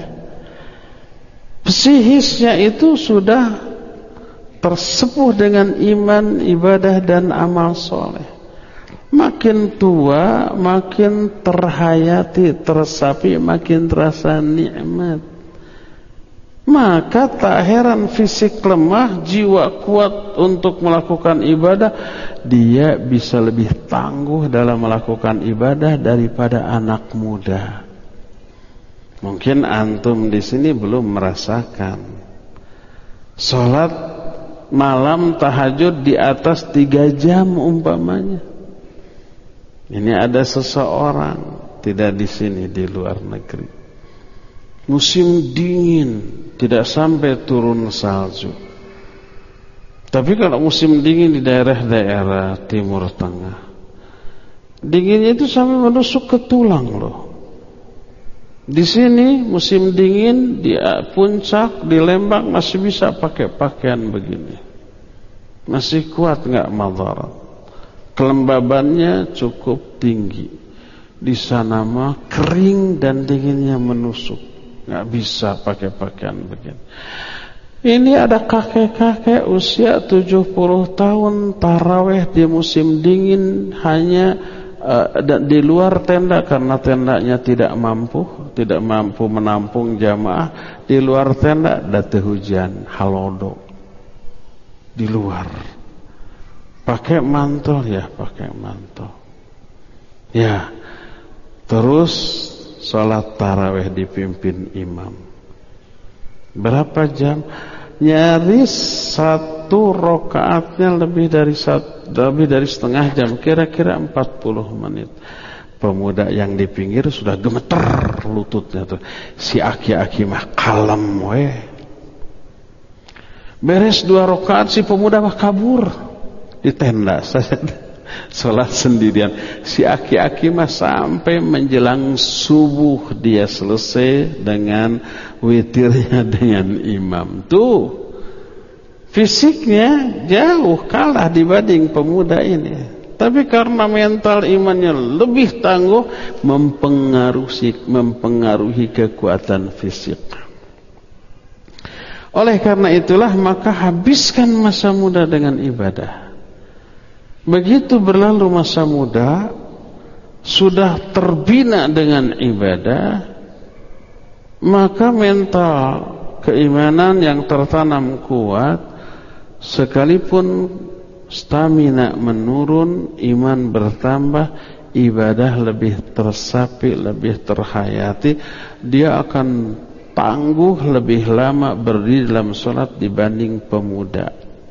psikisnya itu sudah tersepuh dengan iman, ibadah dan amal soleh. Makin tua, makin terhayati, tersapi, makin terasa nikmat. Maka tak heran fisik lemah, jiwa kuat untuk melakukan ibadah. Dia bisa lebih tangguh dalam melakukan ibadah daripada anak muda. Mungkin antum di sini belum merasakan salat malam tahajud di atas tiga jam umpamanya. Ini ada seseorang, tidak di sini, di luar negeri. Musim dingin, tidak sampai turun salju. Tapi kalau musim dingin di daerah-daerah Timur Tengah, dinginnya itu sampai menusuk ke tulang loh. Di sini musim dingin di puncak di Lembang masih bisa pakai pakaian begini, masih kuat, nggak madarat. Kelembabannya cukup tinggi. Di sana mah kering dan dinginnya menusuk, nggak bisa pakai pakaian begini. Ini ada kakek-kakek usia tujuh puluh tahun taraweh di musim dingin hanya uh, di luar tenda karena tendanya tidak mampu, tidak mampu menampung jamaah. Di luar tenda datu hujan, halodo. Di luar. Pakai mantel ya, pakai mantel. Ya. Terus salat taraweh dipimpin imam. Berapa jam? Nyaris satu rakaatnya lebih dari satu, lebih dari setengah jam, kira-kira empat puluh menit. Pemuda yang di pinggir sudah gemeter lututnya tuh. Si aki-aki mah kalem we. Beres dua rakaat si pemuda mah kabur di tenda saja. Salat sendirian. Si aki-aki mah sampai menjelang subuh dia selesai dengan witirnya dengan imam. Tuh fisiknya jauh kalah dibanding pemuda ini, tapi karena mental imannya lebih tangguh, mempengaruhi mempengaruhi kekuatan fisik. Oleh karena itulah maka habiskan masa muda dengan ibadah. Begitu berlalu masa muda, sudah terbina dengan ibadah, maka mental keimanan yang tertanam kuat, sekalipun stamina menurun, iman bertambah, ibadah lebih tersapi, lebih terhayati, dia akan tangguh lebih lama berdiri dalam sholat dibanding pemuda.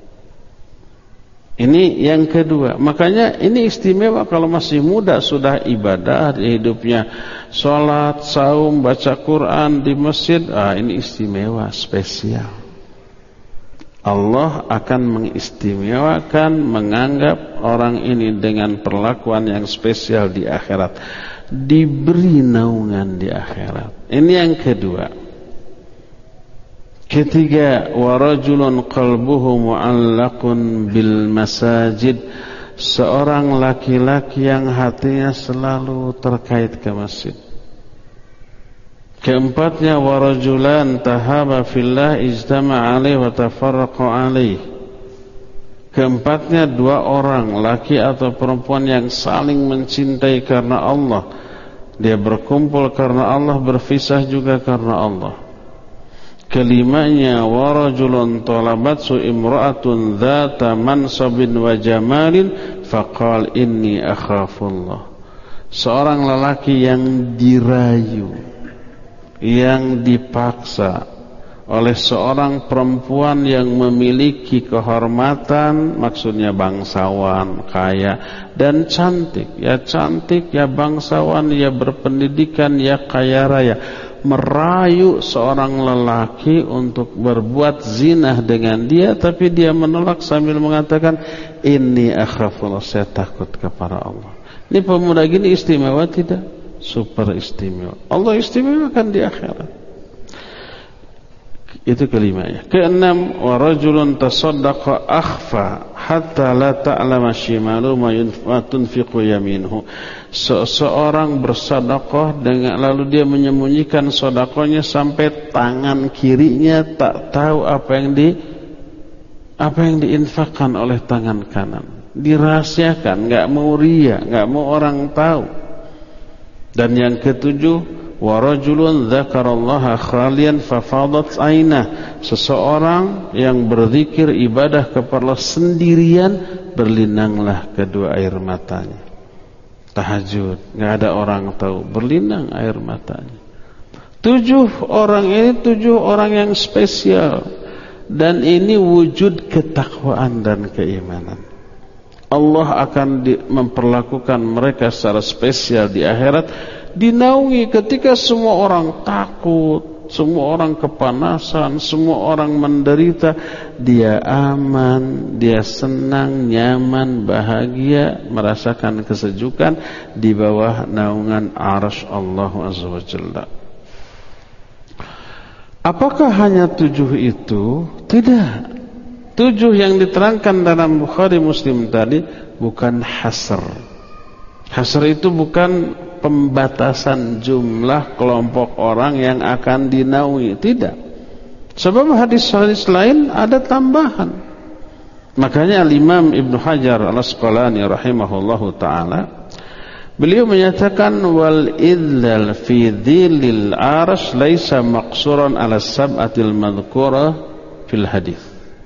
Ini yang kedua. Makanya ini istimewa kalau masih muda sudah ibadah di hidupnya, sholat, saum, baca Quran di masjid. Ah, ini istimewa, spesial. Allah akan mengistimewakan, menganggap orang ini dengan perlakuan yang spesial di akhirat, diberi naungan di akhirat. Ini yang kedua. Ketiga, warajulun qalbuhu mu'allaqun bil masajid, seorang laki-laki yang hatinya selalu terkait ke masjid. Keempatnya, warajulan tahaba fillah ijtama'a alaihi wa tafarraqa alaihi. Keempatnya, dua orang laki atau perempuan yang saling mencintai karena Allah, dia berkumpul karena Allah, berpisah juga karena Allah. Kelimanya, warajulun talabatsu imra'atun dzata mansabin wa jamalin faqal inni akhafullah. Seorang lelaki yang dirayu, yang dipaksa oleh seorang perempuan yang memiliki kehormatan, maksudnya bangsawan, kaya dan cantik. Ya cantik, ya bangsawan, ya berpendidikan, ya kaya raya, merayu seorang lelaki untuk berbuat zina dengan dia, tapi dia menolak sambil mengatakan inni akhafullah, saya takut kepada Allah. Ini pemuda gini istimewa tidak? Super istimewa. Allah istimewakan di akhirat. Itu kelimanya. Keenam, wa rajulun tasaddaqa akhfa hatta la ta'lama shimalu ma tunfiqu yaminuhu. Seseorang bersedekah dengan lalu dia menyembunyikan sedekahnya sampai tangan kirinya tak tahu apa yang di apa yang diinfakkan oleh tangan kanan. Dirahasiakan, enggak mau riya, enggak mau orang tahu. Dan yang ketujuh, wa rajulun dzakarallaha khalian fafadat ainah, seseorang yang berzikir ibadah kepada Allah sendirian, berlinanglah kedua air matanya. Tahajud, enggak ada orang tahu, berlinang air matanya. Tujuh orang ini tujuh orang yang spesial, dan ini wujud ketakwaan dan keimanan. Allah akan di, memperlakukan mereka secara spesial di akhirat, dinaungi ketika semua orang takut, semua orang kepanasan, semua orang menderita, dia aman, dia senang, nyaman, bahagia, merasakan kesejukan di bawah naungan arsy Allah Azza wa Jalla. Apakah hanya tujuh itu? Tidak. Tujuh yang diterangkan dalam Bukhari Muslim tadi bukan hasr. Hasr itu bukan pembatasan jumlah kelompok orang yang akan dinaungi. Tidak. Sebab hadis-hadis lain ada tambahan. Makanya Al-Imam Ibnu Hajar Al-Asqalani rahimahullahu ta'ala, beliau menyatakan wal idlal fi dhillil arash laisa maqsuran ala sab'atil madhkura fil hadis.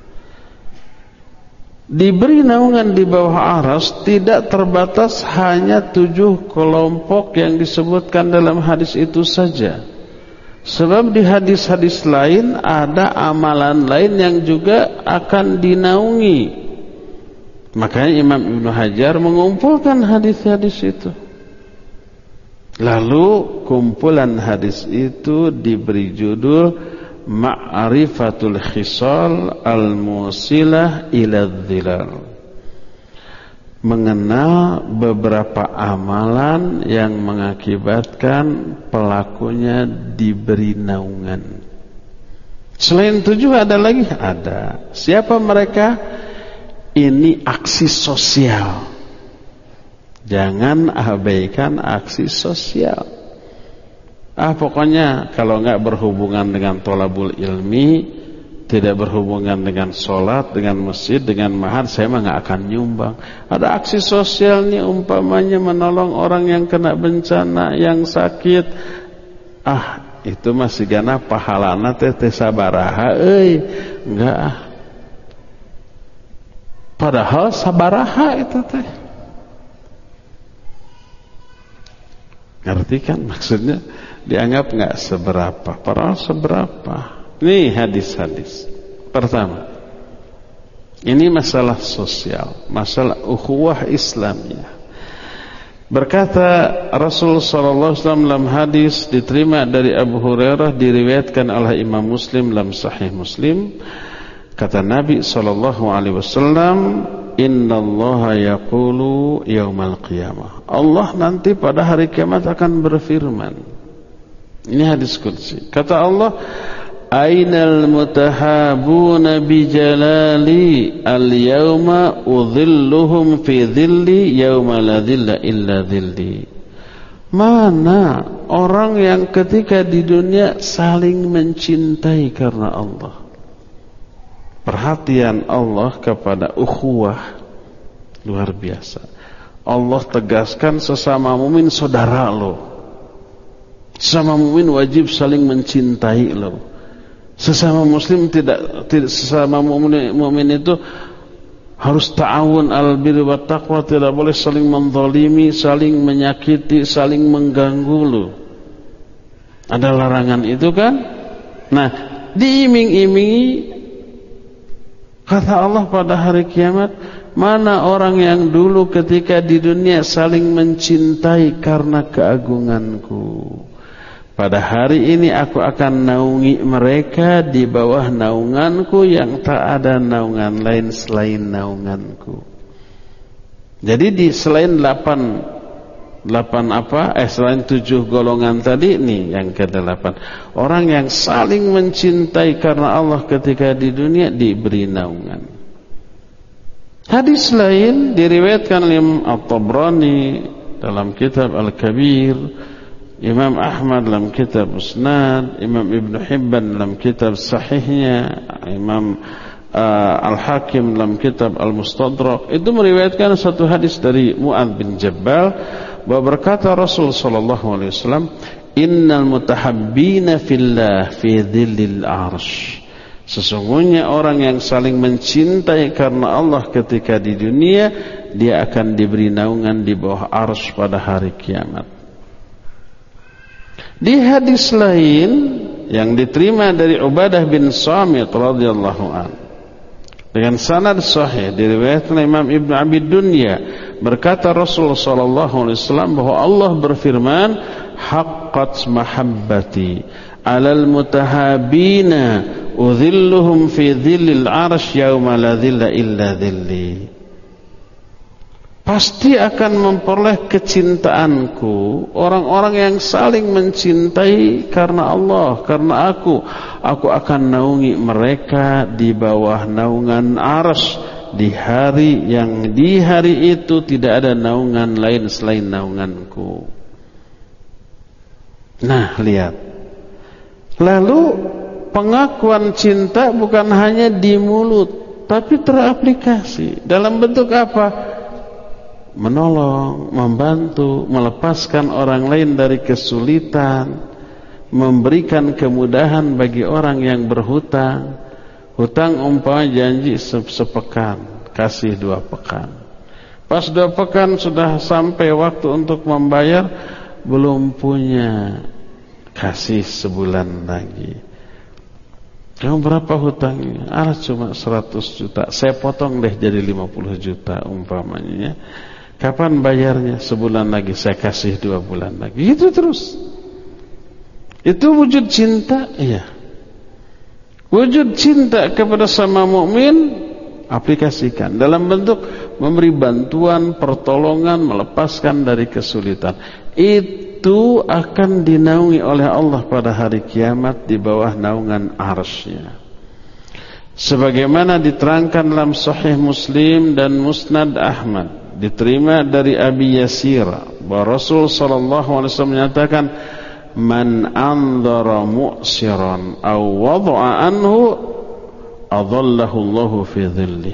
Diberi naungan di bawah aras tidak terbatas hanya tujuh kelompok yang disebutkan dalam hadis itu saja. Sebab di hadis-hadis lain ada amalan lain yang juga akan dinaungi. Makanya Imam Ibnu Hajar mengumpulkan hadis-hadis itu. Lalu kumpulan hadis itu diberi judul Ma'rifatul Khisal Al-Musilah ila Dhilal, mengenal beberapa amalan yang mengakibatkan pelakunya diberi naungan. Selain tujuh ada lagi? Ada. Siapa mereka? Ini aksi sosial. Jangan abaikan aksi sosial. Ah pokoknya kalau enggak berhubungan dengan tolabul ilmi, tidak berhubungan dengan sholat, dengan masjid, dengan mahar, saya mah enggak akan nyumbang. Ada aksi sosialnya, umpamanya menolong orang yang kena bencana, yang sakit. Ah itu masih gana pahalana teh teh sabaraha euy. Enggak ah. Padahal sabaraha itu teh. Ngerti kan maksudnya? Dianggap enggak seberapa, padahal seberapa. Ini hadis-hadis. Pertama, ini masalah sosial, masalah ukhuwah Islamiyah. Berkata Rasul sallallahu alaihi wasallam dalam hadis diterima dari Abu Hurairah, diriwayatkan oleh Imam Muslim dalam Sahih Muslim. Kata Nabi sallallahu alaihi wasallam, innallaha yaqulu yaumal qiyamah. Allah nanti pada hari kiamat akan berfirman. Ini hadis qudsi. Kata Allah, ainal mutahabuna bijalali al-yawma udhilluhum fi dhilli yawma la dhilla illa dhilli. Mana orang yang ketika di dunia saling mencintai karena Allah. Perhatian Allah kepada ukhuwah luar biasa. Allah tegaskan sesama mukmin saudara lo. Sesama mukmin wajib saling mencintai lo. Sesama muslim tidak, tidak sesama mukmin mukmin itu harus ta'awun al birri wat taqwa, tidak boleh saling menzalimi, saling menyakiti, saling mengganggu lo. Ada larangan itu kan? Nah, diiming-imingi kata Allah pada hari kiamat, mana orang yang dulu ketika di dunia saling mencintai karena keagunganku. Pada hari ini aku akan naungi mereka di bawah naunganku yang tak ada naungan lain selain naunganku. Jadi di selain delapan, delapan apa? Eh selain tujuh golongan tadi nih yang kedelapan. Orang yang saling mencintai karena Allah ketika di dunia diberi naungan. Hadis lain diriwayatkan oleh At-Tabrani dalam kitab Al-Kabir, Imam Ahmad dalam kitab Musnad, Imam Ibn Hibban dalam kitab Sahihnya, Imam uh, Al-Hakim dalam kitab Al-Mustadrak, itu meriwayatkan satu hadis dari Mu'adz bin Jabal bahwa berkata Rasul sallallahu alaihi wasallam, innal mutahabbina fillah fi dhillil arsy. Sesungguhnya orang yang saling mencintai karena Allah ketika di dunia, dia akan diberi naungan di bawah arsy pada hari kiamat. Di hadis lain yang diterima dari Ubadah bin Samit radhiyallahu an, dengan sanad sahih diriwayatkan Imam Ibnu Abi Dunya, berkata Rasulullah sallallahu alaihi wasallam bahwa Allah berfirman, haqqat mahabbati alal mutahabina udhilluhum fi dhillil arsy yauma la dhilla illa dhilli. pasti akan memperoleh kecintaanku orang-orang yang saling mencintai karena Allah, karena aku. Aku akan naungi mereka di bawah naungan arsy di hari yang di hari itu tidak ada naungan lain selain naunganku. Nah, lihat. Lalu pengakuan cinta bukan hanya di mulut, tapi teraplikasi dalam bentuk apa? Menolong, membantu, melepaskan orang lain dari kesulitan, memberikan kemudahan bagi orang yang berhutang. Hutang umpama janji sepekan, kasih dua pekan. Pas dua pekan sudah sampai waktu untuk membayar, belum punya, kasih sebulan lagi. Kamu berapa hutangnya? Ah, cuma seratus juta. Saya potong deh jadi lima puluh juta umpamanya. Kapan bayarnya? Sebulan lagi. Saya kasih dua bulan lagi. Itu terus. Itu wujud cinta. Iya. Wujud cinta kepada sama mukmin, aplikasikan dalam bentuk memberi bantuan, pertolongan, melepaskan dari kesulitan. Itu akan dinaungi oleh Allah pada hari kiamat di bawah naungan arsy-Nya. Sebagaimana diterangkan dalam Sahih Muslim dan Musnad Ahmad, diterima dari Abi Yasir bahwa Rasul sallallahu alaihi wasallam menyatakan, man anzara mu'siran aw wada'a anhu adallahu Allahu fi dhillih.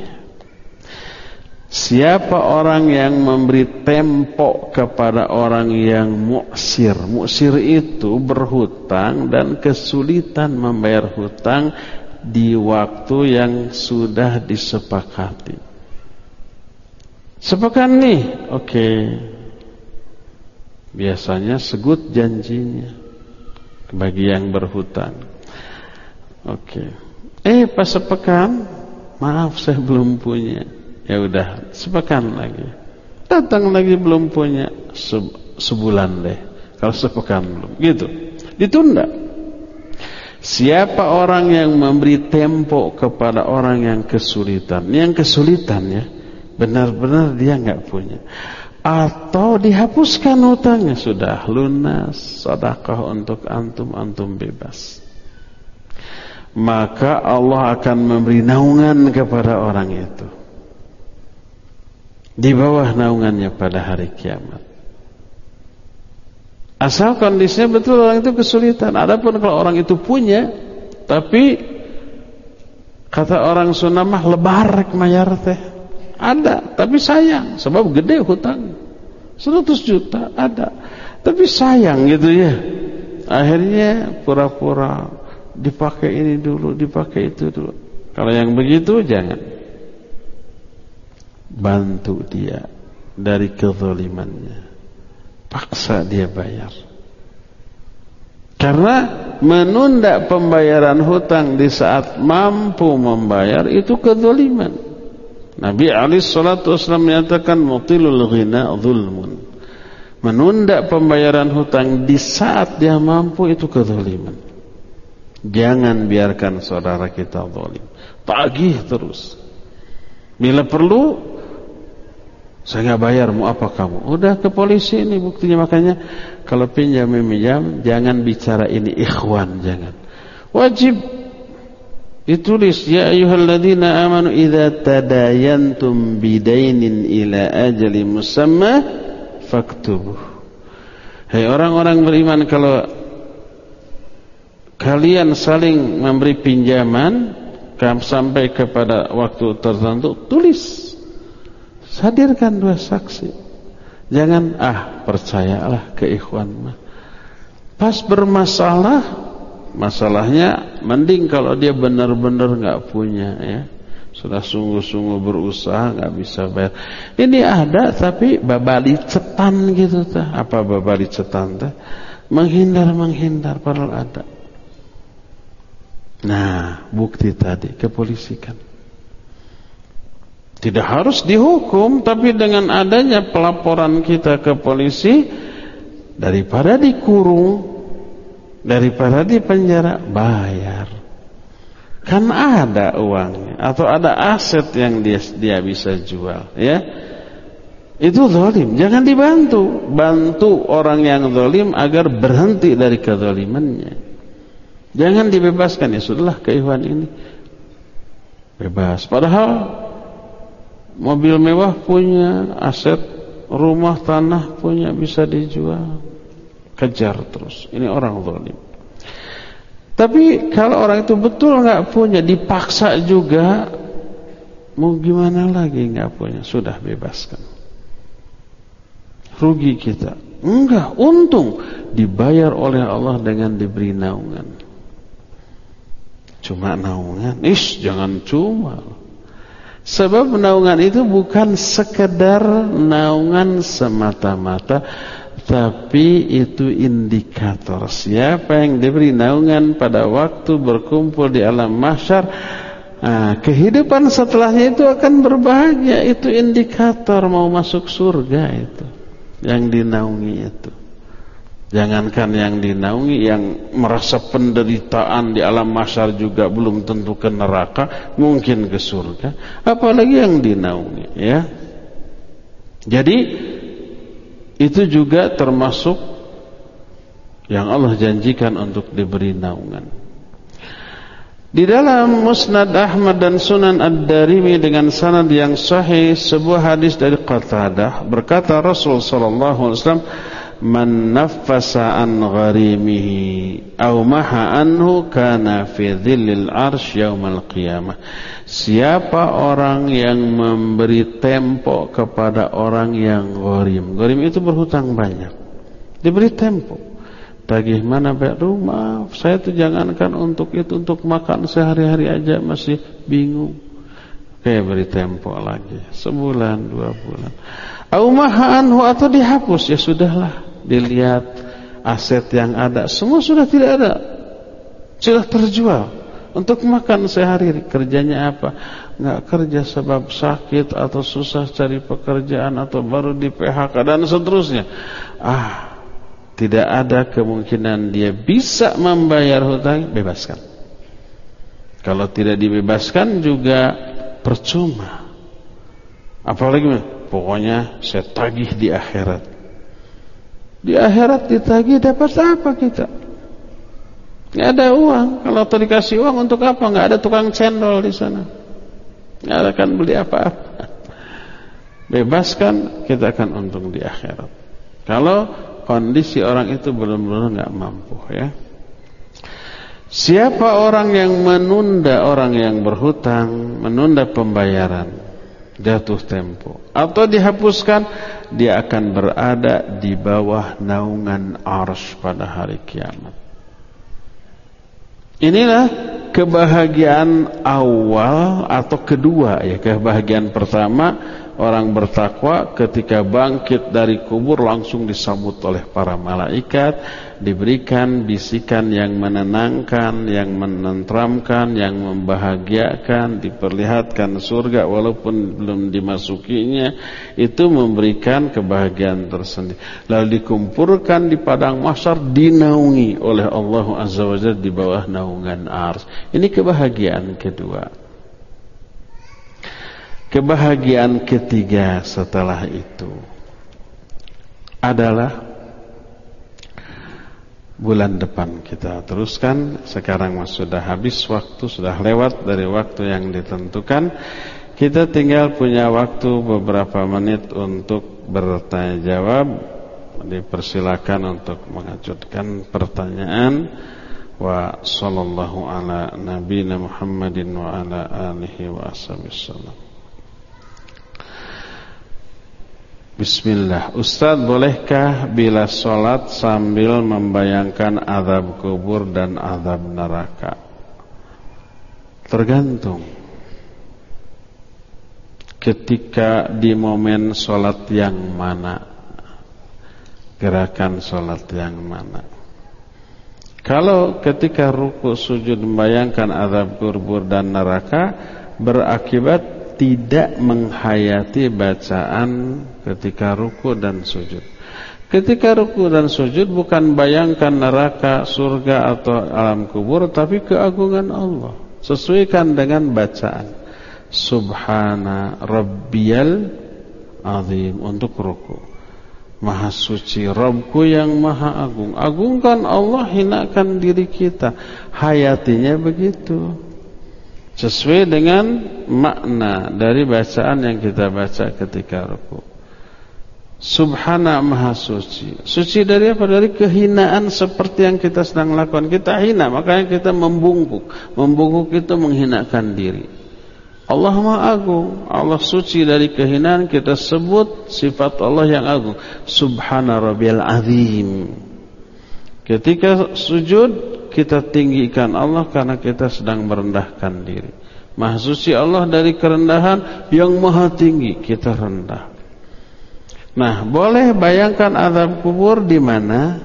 Siapa orang yang memberi tempo kepada orang yang mu'sir. Mu'sir itu berhutang dan kesulitan membayar hutang di waktu yang sudah disepakati. Sepekan nih, oke. Okay. Biasanya segut janjinya bagi yang berhutang. Oke. Okay. Eh, pas sepekan, maaf saya belum punya. Ya udah, sepekan lagi. Datang lagi belum punya, sebulan deh. Kalau sepekan belum, gitu. Ditunda. Siapa orang yang memberi tempo kepada orang yang kesulitan, yang kesulitan ya, benar-benar dia nggak punya, atau dihapuskan hutangnya, sudah lunas, sedekah untuk antum, antum bebas, maka Allah akan memberi naungan kepada orang itu di bawah naungannya pada hari kiamat. Asal kondisinya betul orang itu kesulitan. Adapun kalau orang itu punya, tapi kata orang Sunda mah lebarek mayar teh, ada, tapi sayang, sebab gede hutang seratus juta ada, tapi sayang gitu ya. Akhirnya pura-pura dipakai ini dulu, dipakai itu dulu. Kalau yang begitu jangan. Bantu dia dari kezalimannya, paksa dia bayar. Karena menunda pembayaran hutang di saat mampu membayar itu kezaliman. Nabi alaihi salatu wasallam menyatakan mutilul ghina zulmun. Menunda pembayaran hutang di saat dia mampu itu kezaliman. Jangan biarkan saudara kita zalim. Tagih terus. Bila perlu, saya nggak bayar, mau apa kamu? Udah ke polisi ini buktinya. Makanya kalau pinjam meminjam jangan bicara ini ikhwan, jangan. Wajib ditulis, ya ayyuhalladzina amanu idza tadayantum bidainin ila ajali musamma faktubuh. Hai orang-orang beriman, kalau kalian saling memberi pinjaman sampai kepada waktu tertentu, tulis. Hadirkan dua saksi. Jangan ah percayalah ke ikhwan mah. Pas bermasalah, masalahnya mending kalau dia benar-benar nggak punya ya, sudah sungguh-sungguh berusaha nggak bisa bayar. Ini ada tapi babali cetan gitu tah. Apa babali cetan tah? Menghindar-menghindar padahal ada. Nah, bukti tadi kepolisikan. Tidak harus dihukum, tapi dengan adanya pelaporan kita ke polisi, daripada dikurung, daripada di penjara, bayar. Kan ada uangnya atau ada aset yang dia dia bisa jual, ya. Itu zalim, jangan dibantu. Bantu orang yang zalim agar berhenti dari kezalimannya. Jangan dibebaskan, ya sudahlah keikhwan ini bebas. Padahal mobil mewah punya, aset rumah tanah punya, bisa dijual. Kejar terus. Ini orang zalim. Tapi kalau orang itu betul nggak punya, dipaksa juga, mau gimana lagi, nggak punya, sudah bebaskan. Rugi kita? Enggak, untung dibayar oleh Allah dengan diberi naungan. Cuma naungan, ish, jangan cuma. Sebab naungan itu bukan sekedar naungan semata-mata, tapi itu indikator siapa yang diberi naungan pada waktu berkumpul di alam mahsyar. Nah, kehidupan setelahnya itu akan berbahagia. Itu indikator mau masuk surga itu, yang dinaungi itu. Jangankan yang dinaungi, yang merasa penderitaan di alam mahsyar juga belum tentu ke neraka, mungkin ke surga, apalagi yang dinaungi, ya. Jadi itu juga termasuk yang Allah janjikan untuk diberi naungan. Di dalam Musnad Ahmad dan Sunan Ad-Darimi dengan sanad yang sahih, sebuah hadis dari Qatadah, berkata Rasul sallallahu alaihi wasallam, "Man naffasa an gharimihi aw maha anhu kana fi dhillil arsy yaumal qiyamah." Siapa orang yang memberi tempo kepada orang yang gharim. Gharim itu berhutang banyak. Diberi tempo. Tagih mana bayar rumah, saya tuh jangankan untuk itu, untuk makan sehari-hari aja masih bingung. Kayak beri tempo lagi, sebulan, dua bulan. Au maha anhu, atau dihapus, ya sudahlah, dilihat aset yang ada semua sudah tidak ada, sudah terjual. Untuk makan sehari-hari, kerjanya apa? Nggak kerja sebab sakit atau susah cari pekerjaan atau baru di P H K dan seterusnya. Ah, tidak ada kemungkinan dia bisa membayar hutang, bebaskan. Kalau tidak dibebaskan juga percuma. Apalagi pokoknya saya tagih di akhirat. Di akhirat ditagih dapat apa kita? Nggak ada uang. Kalau dikasih uang untuk apa? Nggak ada tukang cendol di sana. Nggak akan beli apa-apa. Bebaskan, kita akan untung di akhirat. Kalau kondisi orang itu benar-benar nggak mampu, ya. Siapa orang yang menunda orang yang berhutang, menunda pembayaran, jatuh tempo, atau dihapuskan, dia akan berada di bawah naungan arsy pada hari kiamat. Inilah kebahagiaan awal atau kedua, ya. Kebahagiaan pertama, orang bertakwa ketika bangkit dari kubur langsung disambut oleh para malaikat, diberikan bisikan yang menenangkan, yang menenteramkan, yang membahagiakan, diperlihatkan surga walaupun belum dimasukinya. Itu memberikan kebahagiaan tersendiri. Lalu dikumpulkan di padang mahsyar, dinaungi oleh Allah Azza wa Jalla di bawah naungan arsy. Ini kebahagiaan kedua. Kebahagiaan ketiga setelah itu adalah bulan depan. Kita teruskan. Sekarang sudah habis waktu, sudah lewat dari waktu yang ditentukan. Kita tinggal punya waktu beberapa menit untuk bertanya jawab. Dipersilakan untuk mengajukan pertanyaan. Wa sallallahu ala nabiyina Muhammadin wa ala alihi wa ashabihi. Bismillah. Ustaz, bolehkah bila sholat sambil membayangkan azab kubur dan azab neraka? Tergantung. Ketika di momen sholat yang mana, gerakan sholat yang mana. Kalau ketika ruku sujud membayangkan azab kubur dan neraka, berakibat tidak menghayati bacaan ketika ruku dan sujud. Ketika ruku dan sujud bukan bayangkan neraka, surga atau alam kubur, tapi keagungan Allah. Sesuaikan dengan bacaan. Subhana rabbiyal azim, untuk ruku. Maha suci Rabbku yang maha agung. Agungkan Allah, hinakan diri kita. Hayatinya begitu, sesuai dengan makna dari bacaan yang kita baca ketika ruku. Subhana, maha suci. Suci dari apa? Dari kehinaan seperti yang kita sedang lakukan. Kita hina, makanya kita membungkuk. Membungkuk itu menghinakan diri. Allah maha agung, Allah suci dari kehinaan. Kita sebut sifat Allah yang agung. Subhana rabbiyal azim. Ketika sujud, kita tinggikan Allah karena kita sedang merendahkan diri. Maha suci Allah dari kerendahan, yang maha tinggi kita rendah. Nah, boleh bayangkan azab kubur di mana?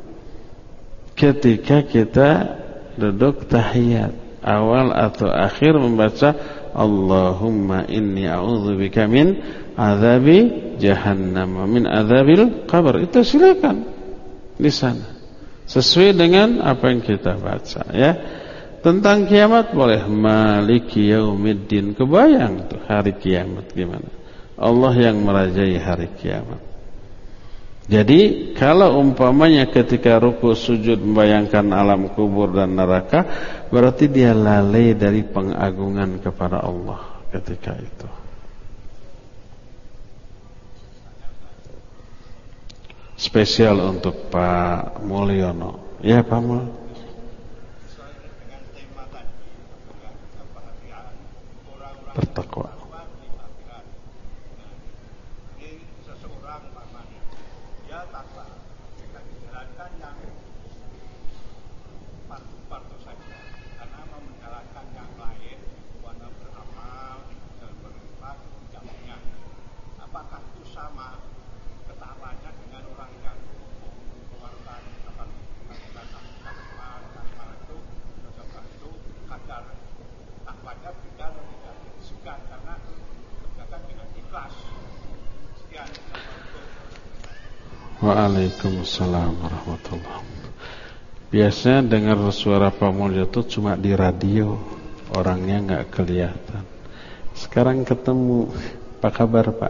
Ketika kita duduk tahiyat, awal atau akhir membaca Allahumma inni a'udzubika min azabi jahannam, min azabil qabr. Itu silakan di sana, sesuai dengan apa yang kita baca, ya. Tentang kiamat boleh maliki yaumiddin. Kebayang tuh hari kiamat gimana? Allah yang merajai hari kiamat. Jadi kalau umpamanya ketika ruku sujud membayangkan alam kubur dan neraka, berarti dia lalai dari pengagungan kepada Allah ketika itu. Spesial untuk Pak Mulyono. Ya Pak Mul. Bertakwa. Waalaikumsalam warahmatullahi. Biasanya dengar suara Pak Mulyo itu cuma di radio, orangnya nggak kelihatan. Sekarang ketemu. Apa kabar Pak?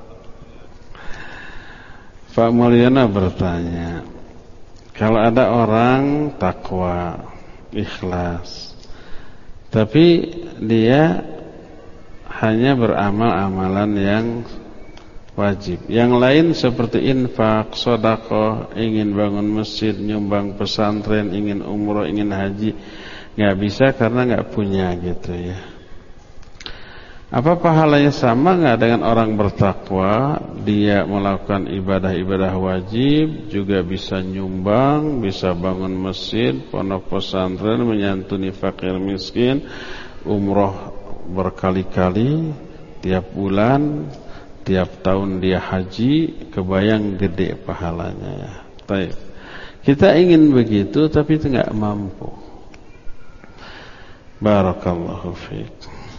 Pak Mulyono bertanya, kalau ada orang takwa, ikhlas, tapi dia hanya beramal amalan yang wajib, yang lain seperti infak, sedekah, ingin bangun masjid, nyumbang pesantren, ingin umroh, ingin haji, nggak bisa karena nggak punya gitu ya. Apa pahalanya sama nggak dengan orang bertakwa? Dia melakukan ibadah-ibadah wajib, juga bisa nyumbang, bisa bangun masjid, pondok pesantren, menyantuni fakir miskin, umroh berkali-kali, tiap bulan, tiap tahun dia haji, kebayang gede pahalanya ya. Baik. Kita ingin begitu tapi itu enggak mampu. Barakallahu fiik.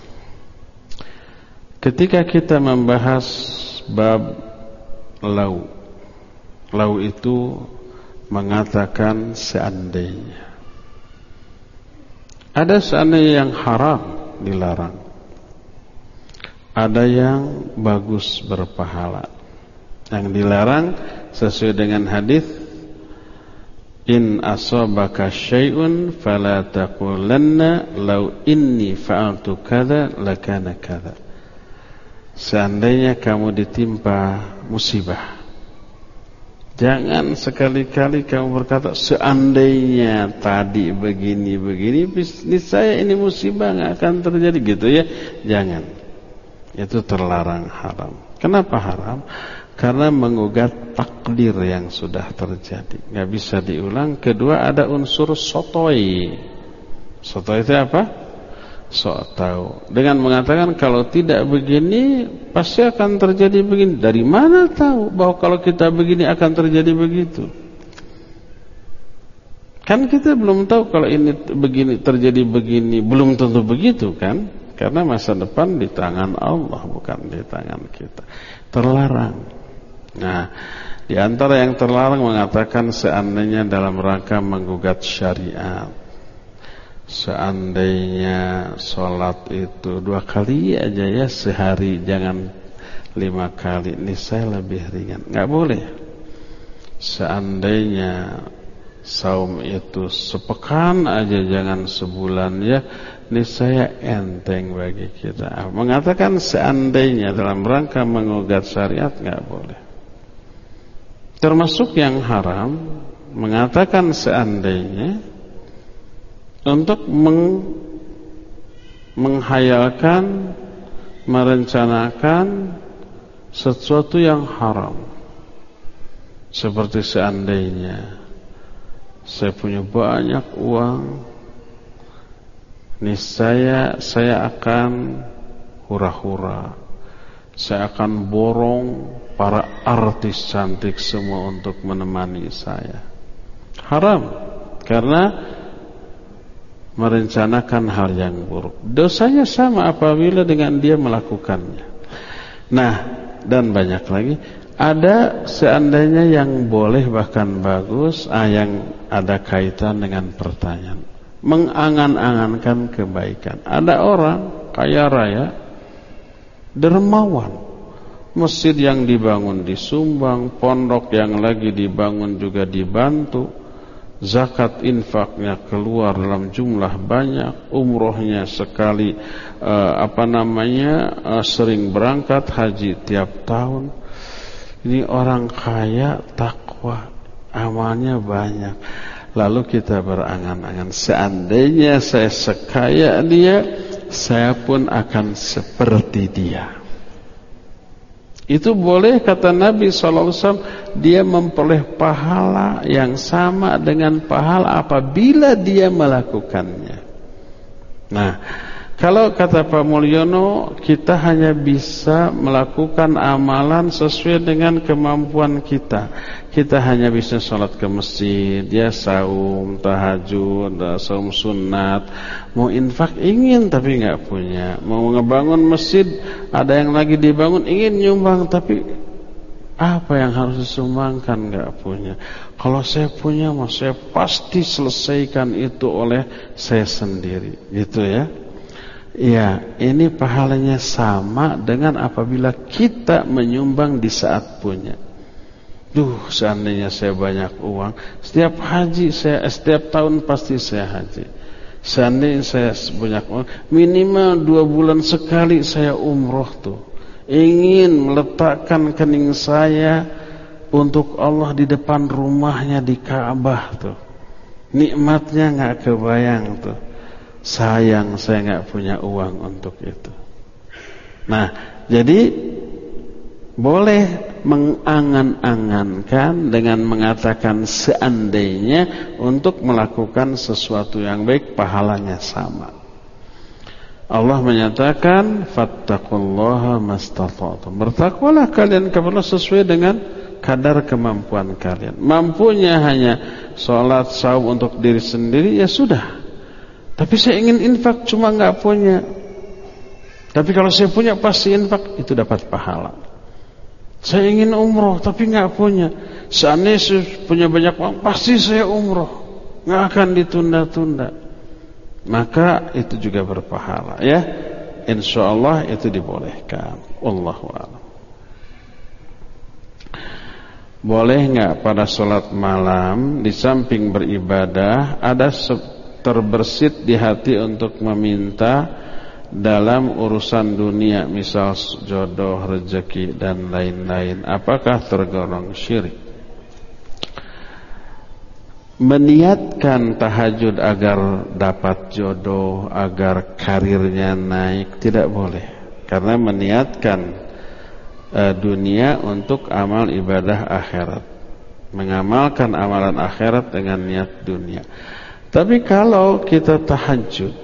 Ketika kita membahas bab lau, lau itu mengatakan seandainya. Ada seandainya yang haram, dilarang. Ada yang bagus, berpahala. Yang dilarang sesuai dengan hadis, in asabaka syai'un fala taqulanna law inni fa'altu kadza lakana kadza. Seandainya kamu ditimpa musibah, jangan sekali-kali kamu berkata seandainya tadi begini-begini, niscaya ini musibah nggak akan terjadi gitu ya. Jangan. Itu terlarang, haram. Kenapa haram? Karena mengugat takdir yang sudah terjadi, nggak bisa diulang. Kedua, ada unsur sotoi. Sotoi itu apa? Sok tahu. Dengan mengatakan kalau tidak begini pasti akan terjadi begini. Dari mana tahu bahwa kalau kita begini akan terjadi begitu? Kan kita belum tahu kalau ini begini terjadi begini, belum tentu begitu kan? Karena masa depan di tangan Allah, bukan di tangan kita. Terlarang. Nah, di antara yang terlarang mengatakan seandainya dalam rangka menggugat syariat. Seandainya sholat itu dua kali aja ya sehari, jangan lima kali, niscaya lebih ringan. Nggak boleh. Seandainya saum itu sepekan aja, jangan sebulan ya, niscaya enteng bagi kita. Mengatakan seandainya dalam rangka mengugat syariat nggak boleh. Termasuk yang haram mengatakan seandainya untuk meng, menghayalkan, merencanakan sesuatu yang haram. Seperti seandainya saya punya banyak uang, niscaya saya akan hura-hura, saya akan borong para artis cantik semua untuk menemani saya. Haram, karena merencanakan hal yang buruk. Dosanya sama apabila dengan dia melakukannya. Nah, dan banyak lagi. Ada seandainya yang boleh bahkan bagus, ah, yang ada kaitan dengan pertanyaan, mengangan-angankan kebaikan. Ada orang kaya raya, dermawan, masjid yang dibangun disumbang, pondok yang lagi dibangun juga dibantu, zakat infaknya keluar dalam jumlah banyak, umrohnya sekali uh, apa namanya uh, sering berangkat, haji tiap tahun. Ini orang kaya, takwa, amalnya banyak. Lalu kita berangan-angan, seandainya saya sekaya dia, saya pun akan seperti dia. Itu boleh, kata Nabi shallallahu alaihi wasallam, dia memperoleh pahala yang sama dengan pahala apabila dia melakukannya. Nah, kalau kata Pak Mulyono, kita hanya bisa melakukan amalan sesuai dengan kemampuan kita. Kita hanya bisa sholat ke masjid, ya saum, tahajud, saum sunat. Mau infak ingin tapi nggak punya. Mau ngebangun masjid, ada yang lagi dibangun, ingin nyumbang tapi apa yang harus disumbangkan nggak punya. Kalau saya punya, mau saya pasti selesaikan itu oleh saya sendiri, gitu ya. Ya, ini pahalanya sama dengan apabila kita menyumbang di saat punya. Duh, seandainya saya banyak uang, setiap haji saya, setiap tahun pasti saya haji. Seandainya saya banyak uang, minimal dua bulan sekali saya umroh tuh. Ingin meletakkan kening saya untuk Allah di depan rumahnya di Ka'bah tuh. Nikmatnya nggak kebayang tuh. Sayang saya nggak punya uang untuk itu. Nah, jadi boleh mengangan-angankan dengan mengatakan seandainya untuk melakukan sesuatu yang baik, pahalanya sama. Allah menyatakan fattaqullaha mastata'tum. Bertakwalah kalian kepada Allah sesuai dengan kadar kemampuan kalian. Mampunya hanya sholat, saum untuk diri sendiri, ya sudah. Tapi saya ingin infak, cuma nggak punya. Tapi kalau saya punya pasti infak, itu dapat pahala. Saya ingin umroh tapi nggak punya. Seandainya saya punya banyak uang, pasti saya umroh, nggak akan ditunda-tunda. Maka itu juga berpahala, ya. Insya Allah itu dibolehkan. Wallahu a'lam. Boleh nggak pada sholat malam di samping beribadah ada terbersit di hati untuk meminta dalam urusan dunia, misal jodoh, rezeki dan lain-lain? Apakah tergolong syirik? Meniatkan tahajud agar dapat jodoh, agar karirnya naik, tidak boleh. Karena meniatkan uh, dunia untuk amal ibadah akhirat, mengamalkan amalan akhirat dengan niat dunia. Tapi kalau kita tahajud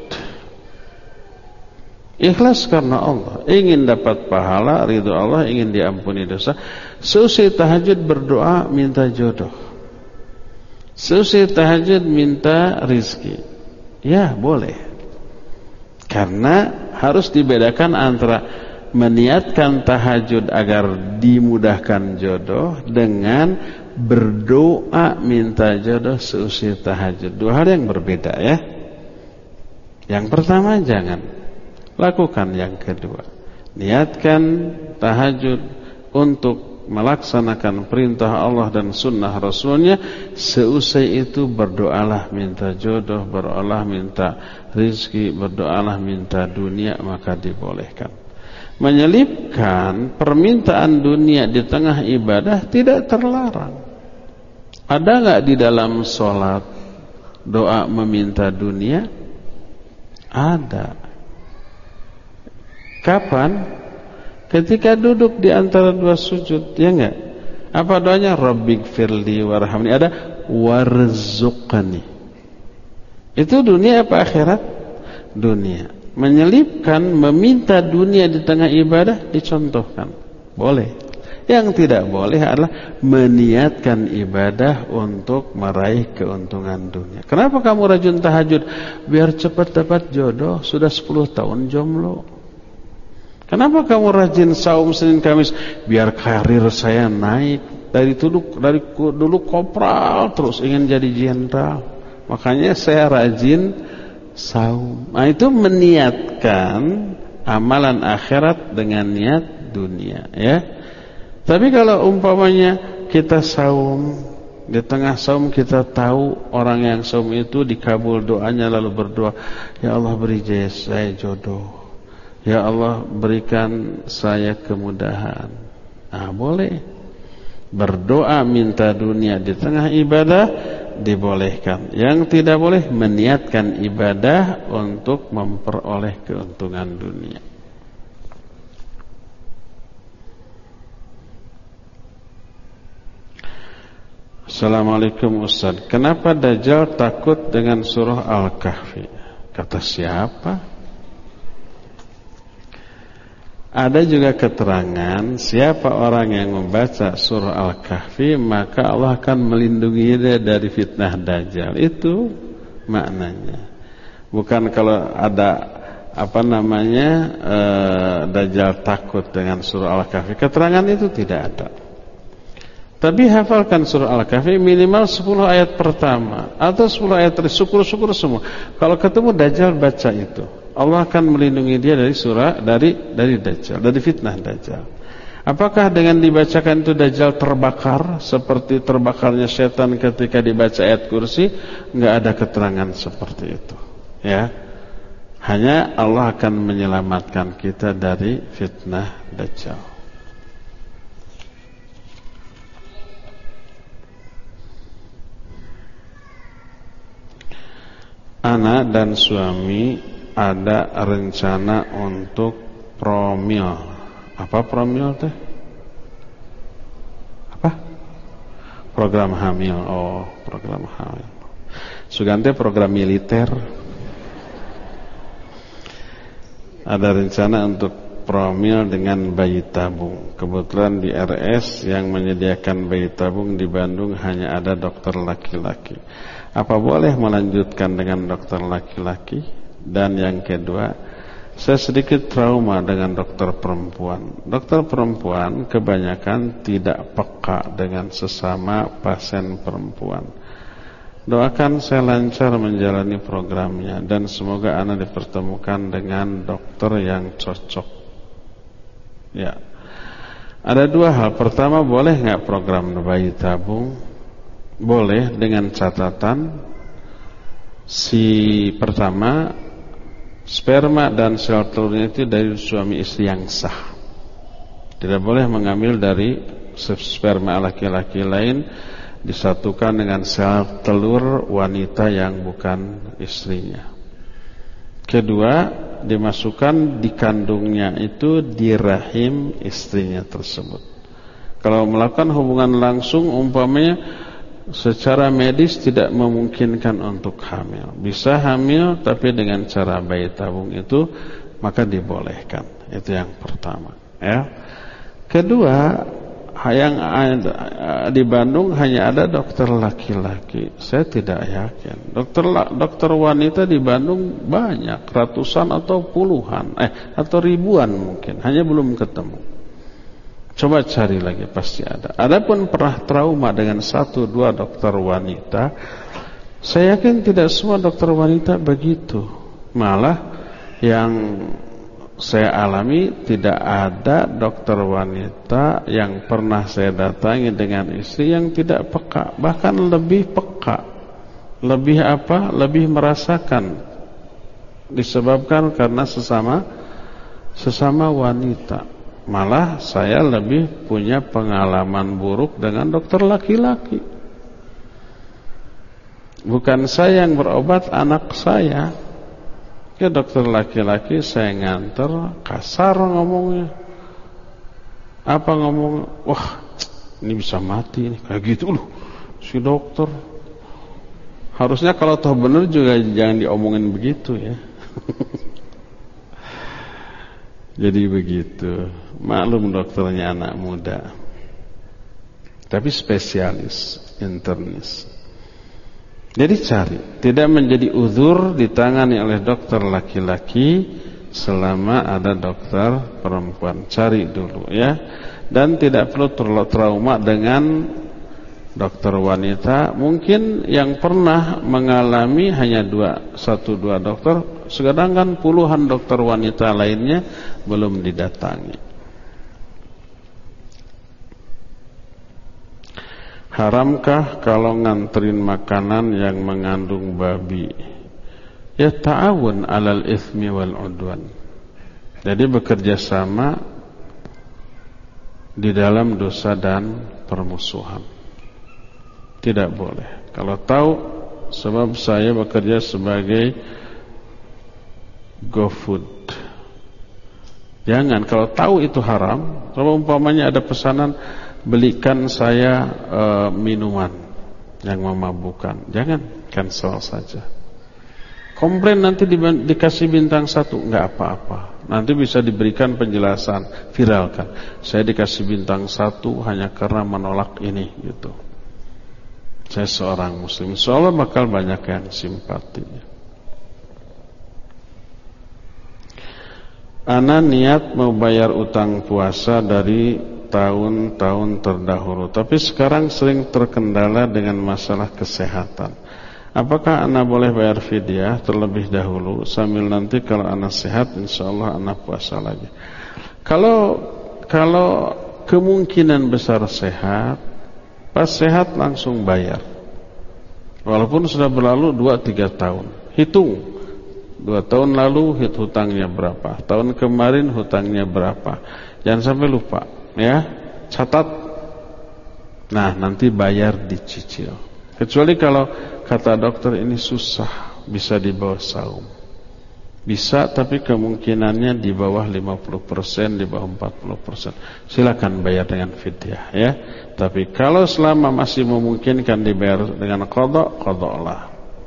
ikhlas karena Allah, ingin dapat pahala, ridho Allah, ingin diampuni dosa, seusai tahajud berdoa minta jodoh, seusai tahajud minta rizki, ya boleh. Karena harus dibedakan antara meniatkan tahajud agar dimudahkan jodoh dengan berdoa minta jodoh seusai tahajud. Dua hal yang berbeda, ya. Yang pertama jangan lakukan, yang kedua Niatkan tahajud untuk melaksanakan perintah Allah dan sunnah Rasulnya. Seusai itu berdoalah minta jodoh, berdoalah minta rizki, berdoalah minta dunia, maka dibolehkan. Menyelipkan permintaan dunia di tengah ibadah tidak terlarang. Ada enggak di dalam sholat doa meminta dunia? Ada. Kapan? Ketika duduk di antara dua sujud, ya enggak? Apa doanya? Rabbighfirli warhamni. Ada warzuqni. Itu dunia apa akhirat? Dunia. Menyelipkan, meminta dunia di tengah ibadah dicontohkan. Boleh. Yang tidak boleh adalah meniatkan ibadah untuk meraih keuntungan dunia. Kenapa kamu rajin tahajud? Biar cepat dapat jodoh. Sudah sepuluh tahun jomblo. Kenapa kamu rajin saum Senin Kamis? Biar karir saya naik. Dari dulu, dari dulu kopral terus ingin jadi jenderal. Makanya saya rajin saum. Nah, itu meniatkan amalan akhirat dengan niat dunia, ya. Tapi kalau umpamanya kita saum, di tengah saum kita tahu orang yang saum itu dikabul doanya, lalu berdoa, ya Allah beri saya jodoh. Ya Allah berikan saya kemudahan. Nah, boleh. Berdoa minta dunia di tengah ibadah dibolehkan. Yang tidak boleh meniatkan ibadah untuk memperoleh keuntungan dunia. Assalamualaikum Ustaz. Kenapa Dajjal takut dengan surah Al-Kahfi? Kata siapa? Ada juga keterangan siapa orang yang membaca surah Al-Kahfi maka Allah akan melindungi dia dari fitnah Dajjal. Itu maknanya. Bukan kalau ada apa namanya uh, Dajjal takut dengan surah Al-Kahfi. Keterangan itu tidak ada. Tapi hafalkan surah Al-Kahfi minimal sepuluh ayat pertama atau sepuluh ayat terakhir, syukur-syukur semua. Kalau ketemu Dajjal baca itu. Allah akan melindungi dia dari surah dari dari Dajjal, dari fitnah Dajjal. Apakah dengan dibacakan itu Dajjal terbakar seperti terbakarnya setan ketika dibaca ayat kursi? Enggak ada keterangan seperti itu, ya. Hanya Allah akan menyelamatkan kita dari fitnah Dajjal. Anak dan suami ada rencana untuk promil. Apa promil teh? Apa? Program hamil. Oh, program hamil. Sugante program militer. Ada rencana untuk promil dengan bayi tabung. Kebetulan di R S yang menyediakan bayi tabung di Bandung hanya ada dokter laki-laki. Apa boleh melanjutkan dengan dokter laki-laki? Dan yang kedua, saya sedikit trauma dengan dokter perempuan. Dokter perempuan kebanyakan tidak peka dengan sesama pasien perempuan. Doakan saya lancar menjalani programnya dan semoga ana dipertemukan dengan dokter yang cocok. Ya. Ada dua hal. Pertama, boleh enggak program bayi tabung? Boleh, dengan catatan si pertama sperma dan sel telurnya itu dari suami istri yang sah. Tidak boleh mengambil dari sperma laki-laki lain disatukan dengan sel telur wanita yang bukan istrinya. Kedua, dimasukkan di kandungnya itu di rahim istrinya tersebut. Kalau melakukan hubungan langsung umpamanya secara medis tidak memungkinkan untuk hamil. Bisa hamil tapi dengan cara bayi tabung itu maka dibolehkan. Itu yang pertama, ya. Kedua, yang di Bandung hanya ada dokter laki-laki. Saya tidak yakin. Dokter dokter wanita di Bandung banyak, ratusan atau puluhan, eh atau ribuan mungkin, hanya belum ketemu. Coba cari lagi, pasti ada. Adapun pernah trauma dengan satu dua dokter wanita, saya yakin tidak semua dokter wanita begitu. Malah yang saya alami tidak ada dokter wanita yang pernah saya datangi dengan istri yang tidak peka, bahkan lebih peka, lebih apa? Lebih merasakan, disebabkan karena sesama sesama wanita. Malah saya lebih punya pengalaman buruk dengan dokter laki-laki. Bukan saya yang berobat, anak saya. Ya dokter laki-laki saya nganter, kasar ngomongnya. Apa ngomong? Wah, ini bisa mati nih. Kayak gitu loh si dokter. Harusnya kalau toh bener juga jangan diomongin begitu ya. Jadi begitu. Maklum dokternya anak muda, tapi spesialis, internis. Jadi cari, tidak menjadi uzur ditangani oleh dokter laki-laki selama ada dokter perempuan. Cari dulu ya. Dan tidak perlu trauma dengan dokter wanita. Mungkin yang pernah mengalami hanya dua, satu dua dokter, sedangkan puluhan dokter wanita lainnya belum didatangi. Haramkah kalau nganterin makanan yang mengandung babi? Ya ta'awun alal ithmi wal udwan. Jadi bekerja sama di dalam dosa dan permusuhan. Tidak boleh. Kalau tahu, sebab saya bekerja sebagai GoFood. Jangan, kalau tahu itu haram. Kalau umpamanya ada pesanan, belikan saya e, minuman yang memabukkan, jangan, cancel saja. Komplain nanti di, dikasih bintang satu, nggak apa-apa. Nanti bisa diberikan penjelasan, viralkan. Saya dikasih bintang satu hanya karena menolak ini, gitu. Saya seorang muslim, insyaallah bakal banyak yang simpati. Ana niat mau bayar utang puasa dari tahun-tahun terdahulu, tapi sekarang sering terkendala dengan masalah kesehatan. Apakah ana boleh bayar fidyah terlebih dahulu sambil nanti kalau ana sehat insyaallah ana puasa lagi? Kalau kalau kemungkinan besar sehat, pas sehat langsung bayar. Walaupun sudah berlalu dua tiga tahun. Hitung dua tahun lalu hutangnya berapa, tahun kemarin hutangnya berapa. Jangan sampai lupa. Ya, catat. Nah, nanti bayar dicicil. Kecuali kalau kata dokter ini susah, bisa di bawah saum. Bisa, tapi kemungkinannya di bawah lima puluh persen, di bawah empat puluh persen. Silakan bayar dengan fidyah ya. Tapi kalau selama masih memungkinkan dibayar dengan qadha, qadhalah.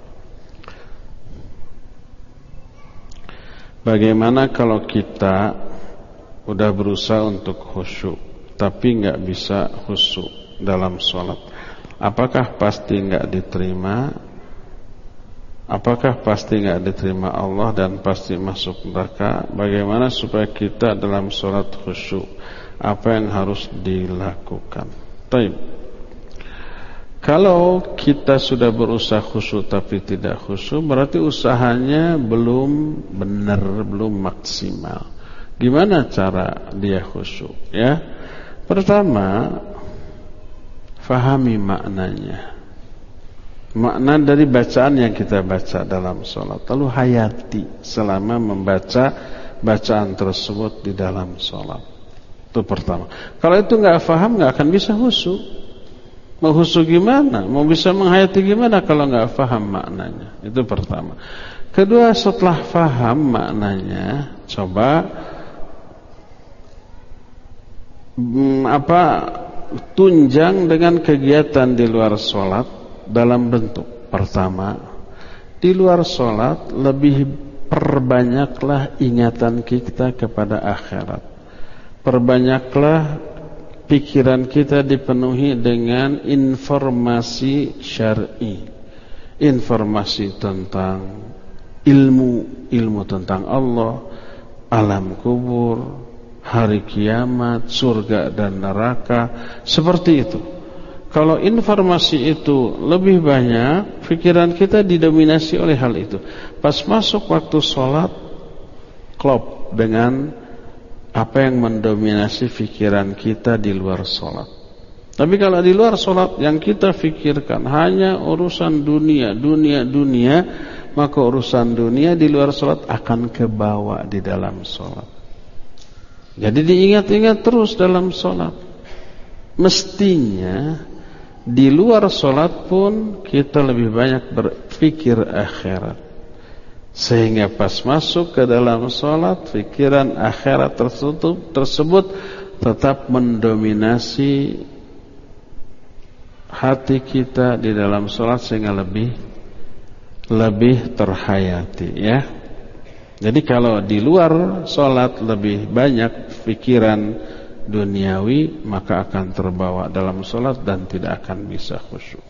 Bagaimana kalau kita udah berusaha untuk khusyuk tapi nggak bisa khusyuk dalam sholat? Apakah pasti nggak diterima? Apakah pasti nggak diterima Allah dan pasti masuk neraka? Bagaimana supaya kita dalam sholat khusyuk? Apa yang harus dilakukan? Baik. Kalau kita sudah berusaha khusyuk tapi tidak khusyuk, berarti usahanya belum benar, belum maksimal. Gimana cara dia khusyuk ya? Pertama, fahami maknanya. Makna dari bacaan yang kita baca dalam sholat, lalu hayati selama membaca bacaan tersebut di dalam sholat. Itu pertama. Kalau itu nggak faham, nggak akan bisa khusyuk. Mau khusyuk gimana? Mau bisa menghayati gimana kalau nggak faham maknanya? Itu pertama. Kedua, setelah faham maknanya, coba apa tunjang dengan kegiatan di luar sholat dalam bentuk pertama, di luar sholat lebih perbanyaklah ingatan kita kepada akhirat, perbanyaklah pikiran kita dipenuhi dengan informasi syar'i, informasi tentang ilmu, ilmu tentang Allah, alam kubur, hari kiamat, surga dan neraka, seperti itu. Kalau informasi itu lebih banyak, pikiran kita didominasi oleh hal itu. Pas masuk waktu sholat, klop, dengan apa yang mendominasi pikiran kita di luar sholat. Tapi kalau di luar sholat yang kita pikirkan hanya urusan dunia, dunia, dunia, maka urusan dunia di luar sholat akan kebawa di dalam sholat. Jadi diingat-ingat terus dalam sholat. Mestinya di luar sholat pun kita lebih banyak berpikir akhirat, sehingga pas masuk ke dalam sholat pikiran akhirat tersebut, tersebut tetap mendominasi hati kita di dalam sholat, sehingga lebih lebih terhayati, ya. Jadi kalau di luar sholat lebih banyak pikiran duniawi, maka akan terbawa dalam sholat dan tidak akan bisa khusyuk.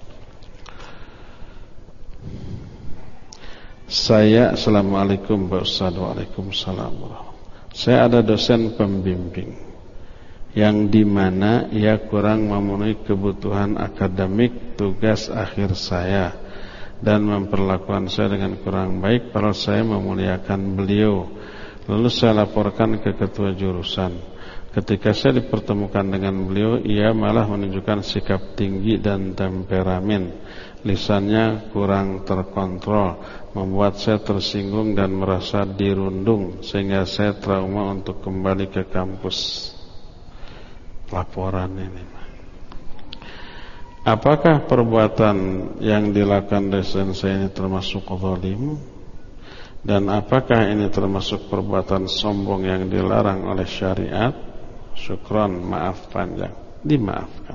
Saya, assalamualaikum Pak Ustaz. Waalaikumsalam. Saya ada dosen pembimbing yang dimana ia kurang memenuhi kebutuhan akademik tugas akhir saya dan memperlakukan saya dengan kurang baik, padahal saya memuliakan beliau. Lalu saya laporkan ke ketua jurusan. Ketika saya dipertemukan dengan beliau, ia malah menunjukkan sikap tinggi dan temperamen. Lisannya kurang terkontrol, membuat saya tersinggung dan merasa dirundung, sehingga saya trauma untuk kembali ke kampus. Laporan ini, apakah perbuatan yang dilakukan dosen saya ini termasuk zalim? Dan apakah ini termasuk perbuatan sombong yang dilarang oleh syariat? Syukron, maaf panjang. Dimaafkan.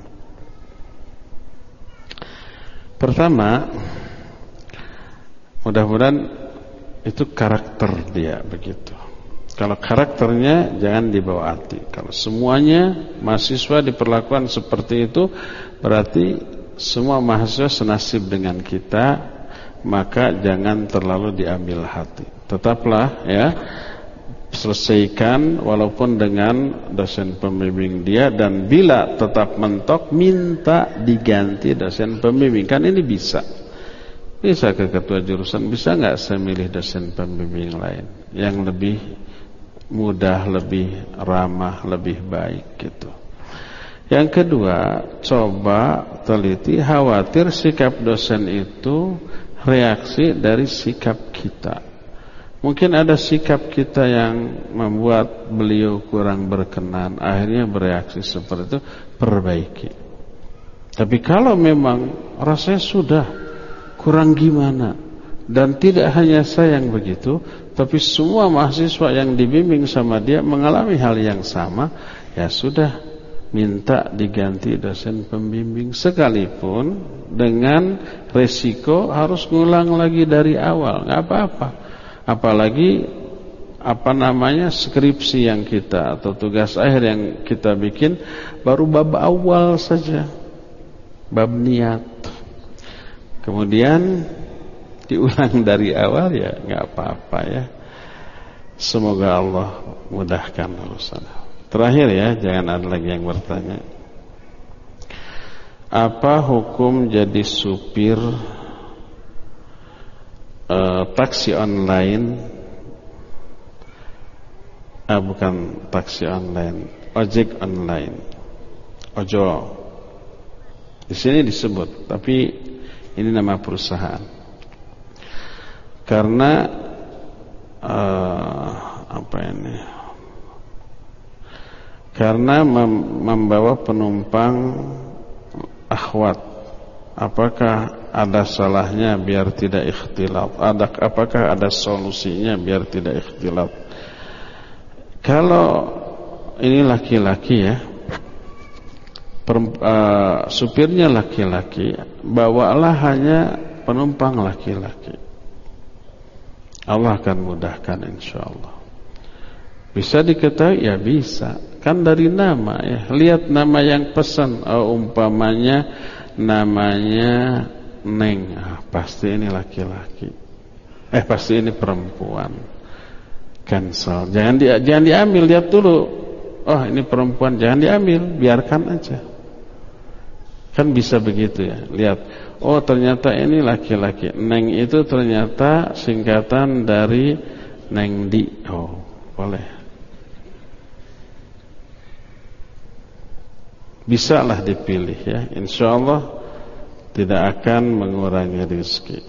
Pertama, mudah-mudahan itu karakter dia begitu. Kalau karakternya jangan dibawa hati. Kalau semuanya mahasiswa diperlakukan seperti itu, berarti semua mahasiswa senasib dengan kita, maka jangan terlalu diambil hati. Tetaplah, ya, selesaikan walaupun dengan dosen pembimbing dia, dan bila tetap mentok minta diganti dosen pembimbing. Kan ini bisa. Bisa ke ketua jurusan, bisa enggak saya milih dosen pembimbing lain yang lebih mudah, lebih ramah, lebih baik gitu. Yang kedua, coba teliti, khawatir sikap dosen itu reaksi dari sikap kita. Mungkin ada sikap kita yang membuat beliau kurang berkenan, akhirnya bereaksi seperti itu, perbaiki. Tapi kalau memang rasanya sudah kurang gimana, dan tidak hanya saya yang begitu, tapi semua mahasiswa yang dibimbing sama dia mengalami hal yang sama, ya sudah, minta diganti dosen pembimbing, sekalipun dengan resiko harus ngulang lagi dari awal, nggak apa-apa. Apalagi apa namanya skripsi yang kita atau tugas akhir yang kita bikin baru bab awal saja, bab niat, kemudian diulang dari awal, ya nggak apa-apa, ya. Semoga Allah mudahkan urusan. Terakhir, ya, jangan ada lagi yang bertanya. Apa hukum jadi supir uh, taksi online? Ah, bukan taksi online, ojek online, ojo. Di sini disebut, tapi ini nama perusahaan. Karena uh, apa ini? Karena mem- membawa penumpang akhwat, apakah ada salahnya biar tidak ikhtilat? Ada, apakah ada solusinya biar tidak ikhtilat? Kalau ini laki-laki, ya, per, uh, supirnya laki-laki, bawalah hanya penumpang laki-laki. Allah akan mudahkan insyaallah. Bisa diketahui, ya bisa. Kan dari nama, ya. Lihat nama yang pesan. Oh, umpamanya namanya Neng, ah, pasti ini laki-laki. Eh pasti ini perempuan. Cancel. Jangan di, jangan diambil, lihat dulu. Oh, ini perempuan, jangan diambil, biarkan aja. Kan bisa begitu, ya. Lihat. Oh, ternyata ini laki-laki. Neng itu ternyata singkatan dari Neng Di. Oh, boleh. Bisalah dipilih ya, insyaallah tidak akan mengurangi rezeki.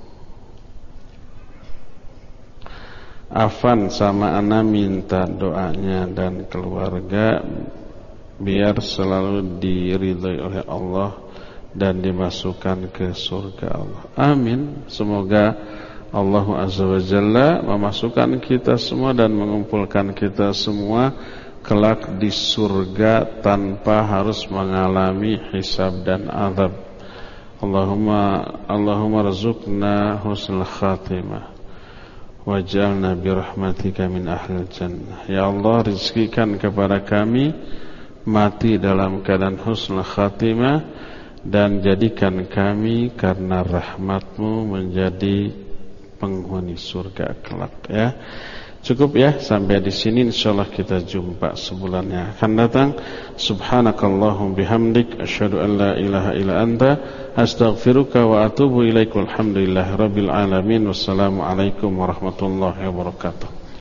Afan sama ana minta doanya dan keluarga biar selalu diridhai oleh Allah dan dimasukkan ke surga Allah. Amin. Semoga Allah Azza wa Jalla memasukkan kita semua dan mengumpulkan kita semua kelak di surga tanpa harus mengalami hisab dan azab. Allahumma Allahumma rzuqna husnul khatimah waj'alna birahmatika min ahlil jannah. Ya Allah, rizkikan kepada kami mati dalam keadaan husnul khatimah dan jadikan kami karena rahmatmu menjadi penghuni surga kelak ya. Cukup ya sampai di sini, insyaallah kita jumpa sebulan yang akan datang. Subhanakallahum bihamdik asyhadu an la ilaha illa anta astaghfiruka wa atubu ilaik. Walhamdulillahirabbil alamin. Wassalamu alaikum warahmatullahi wabarakatuh.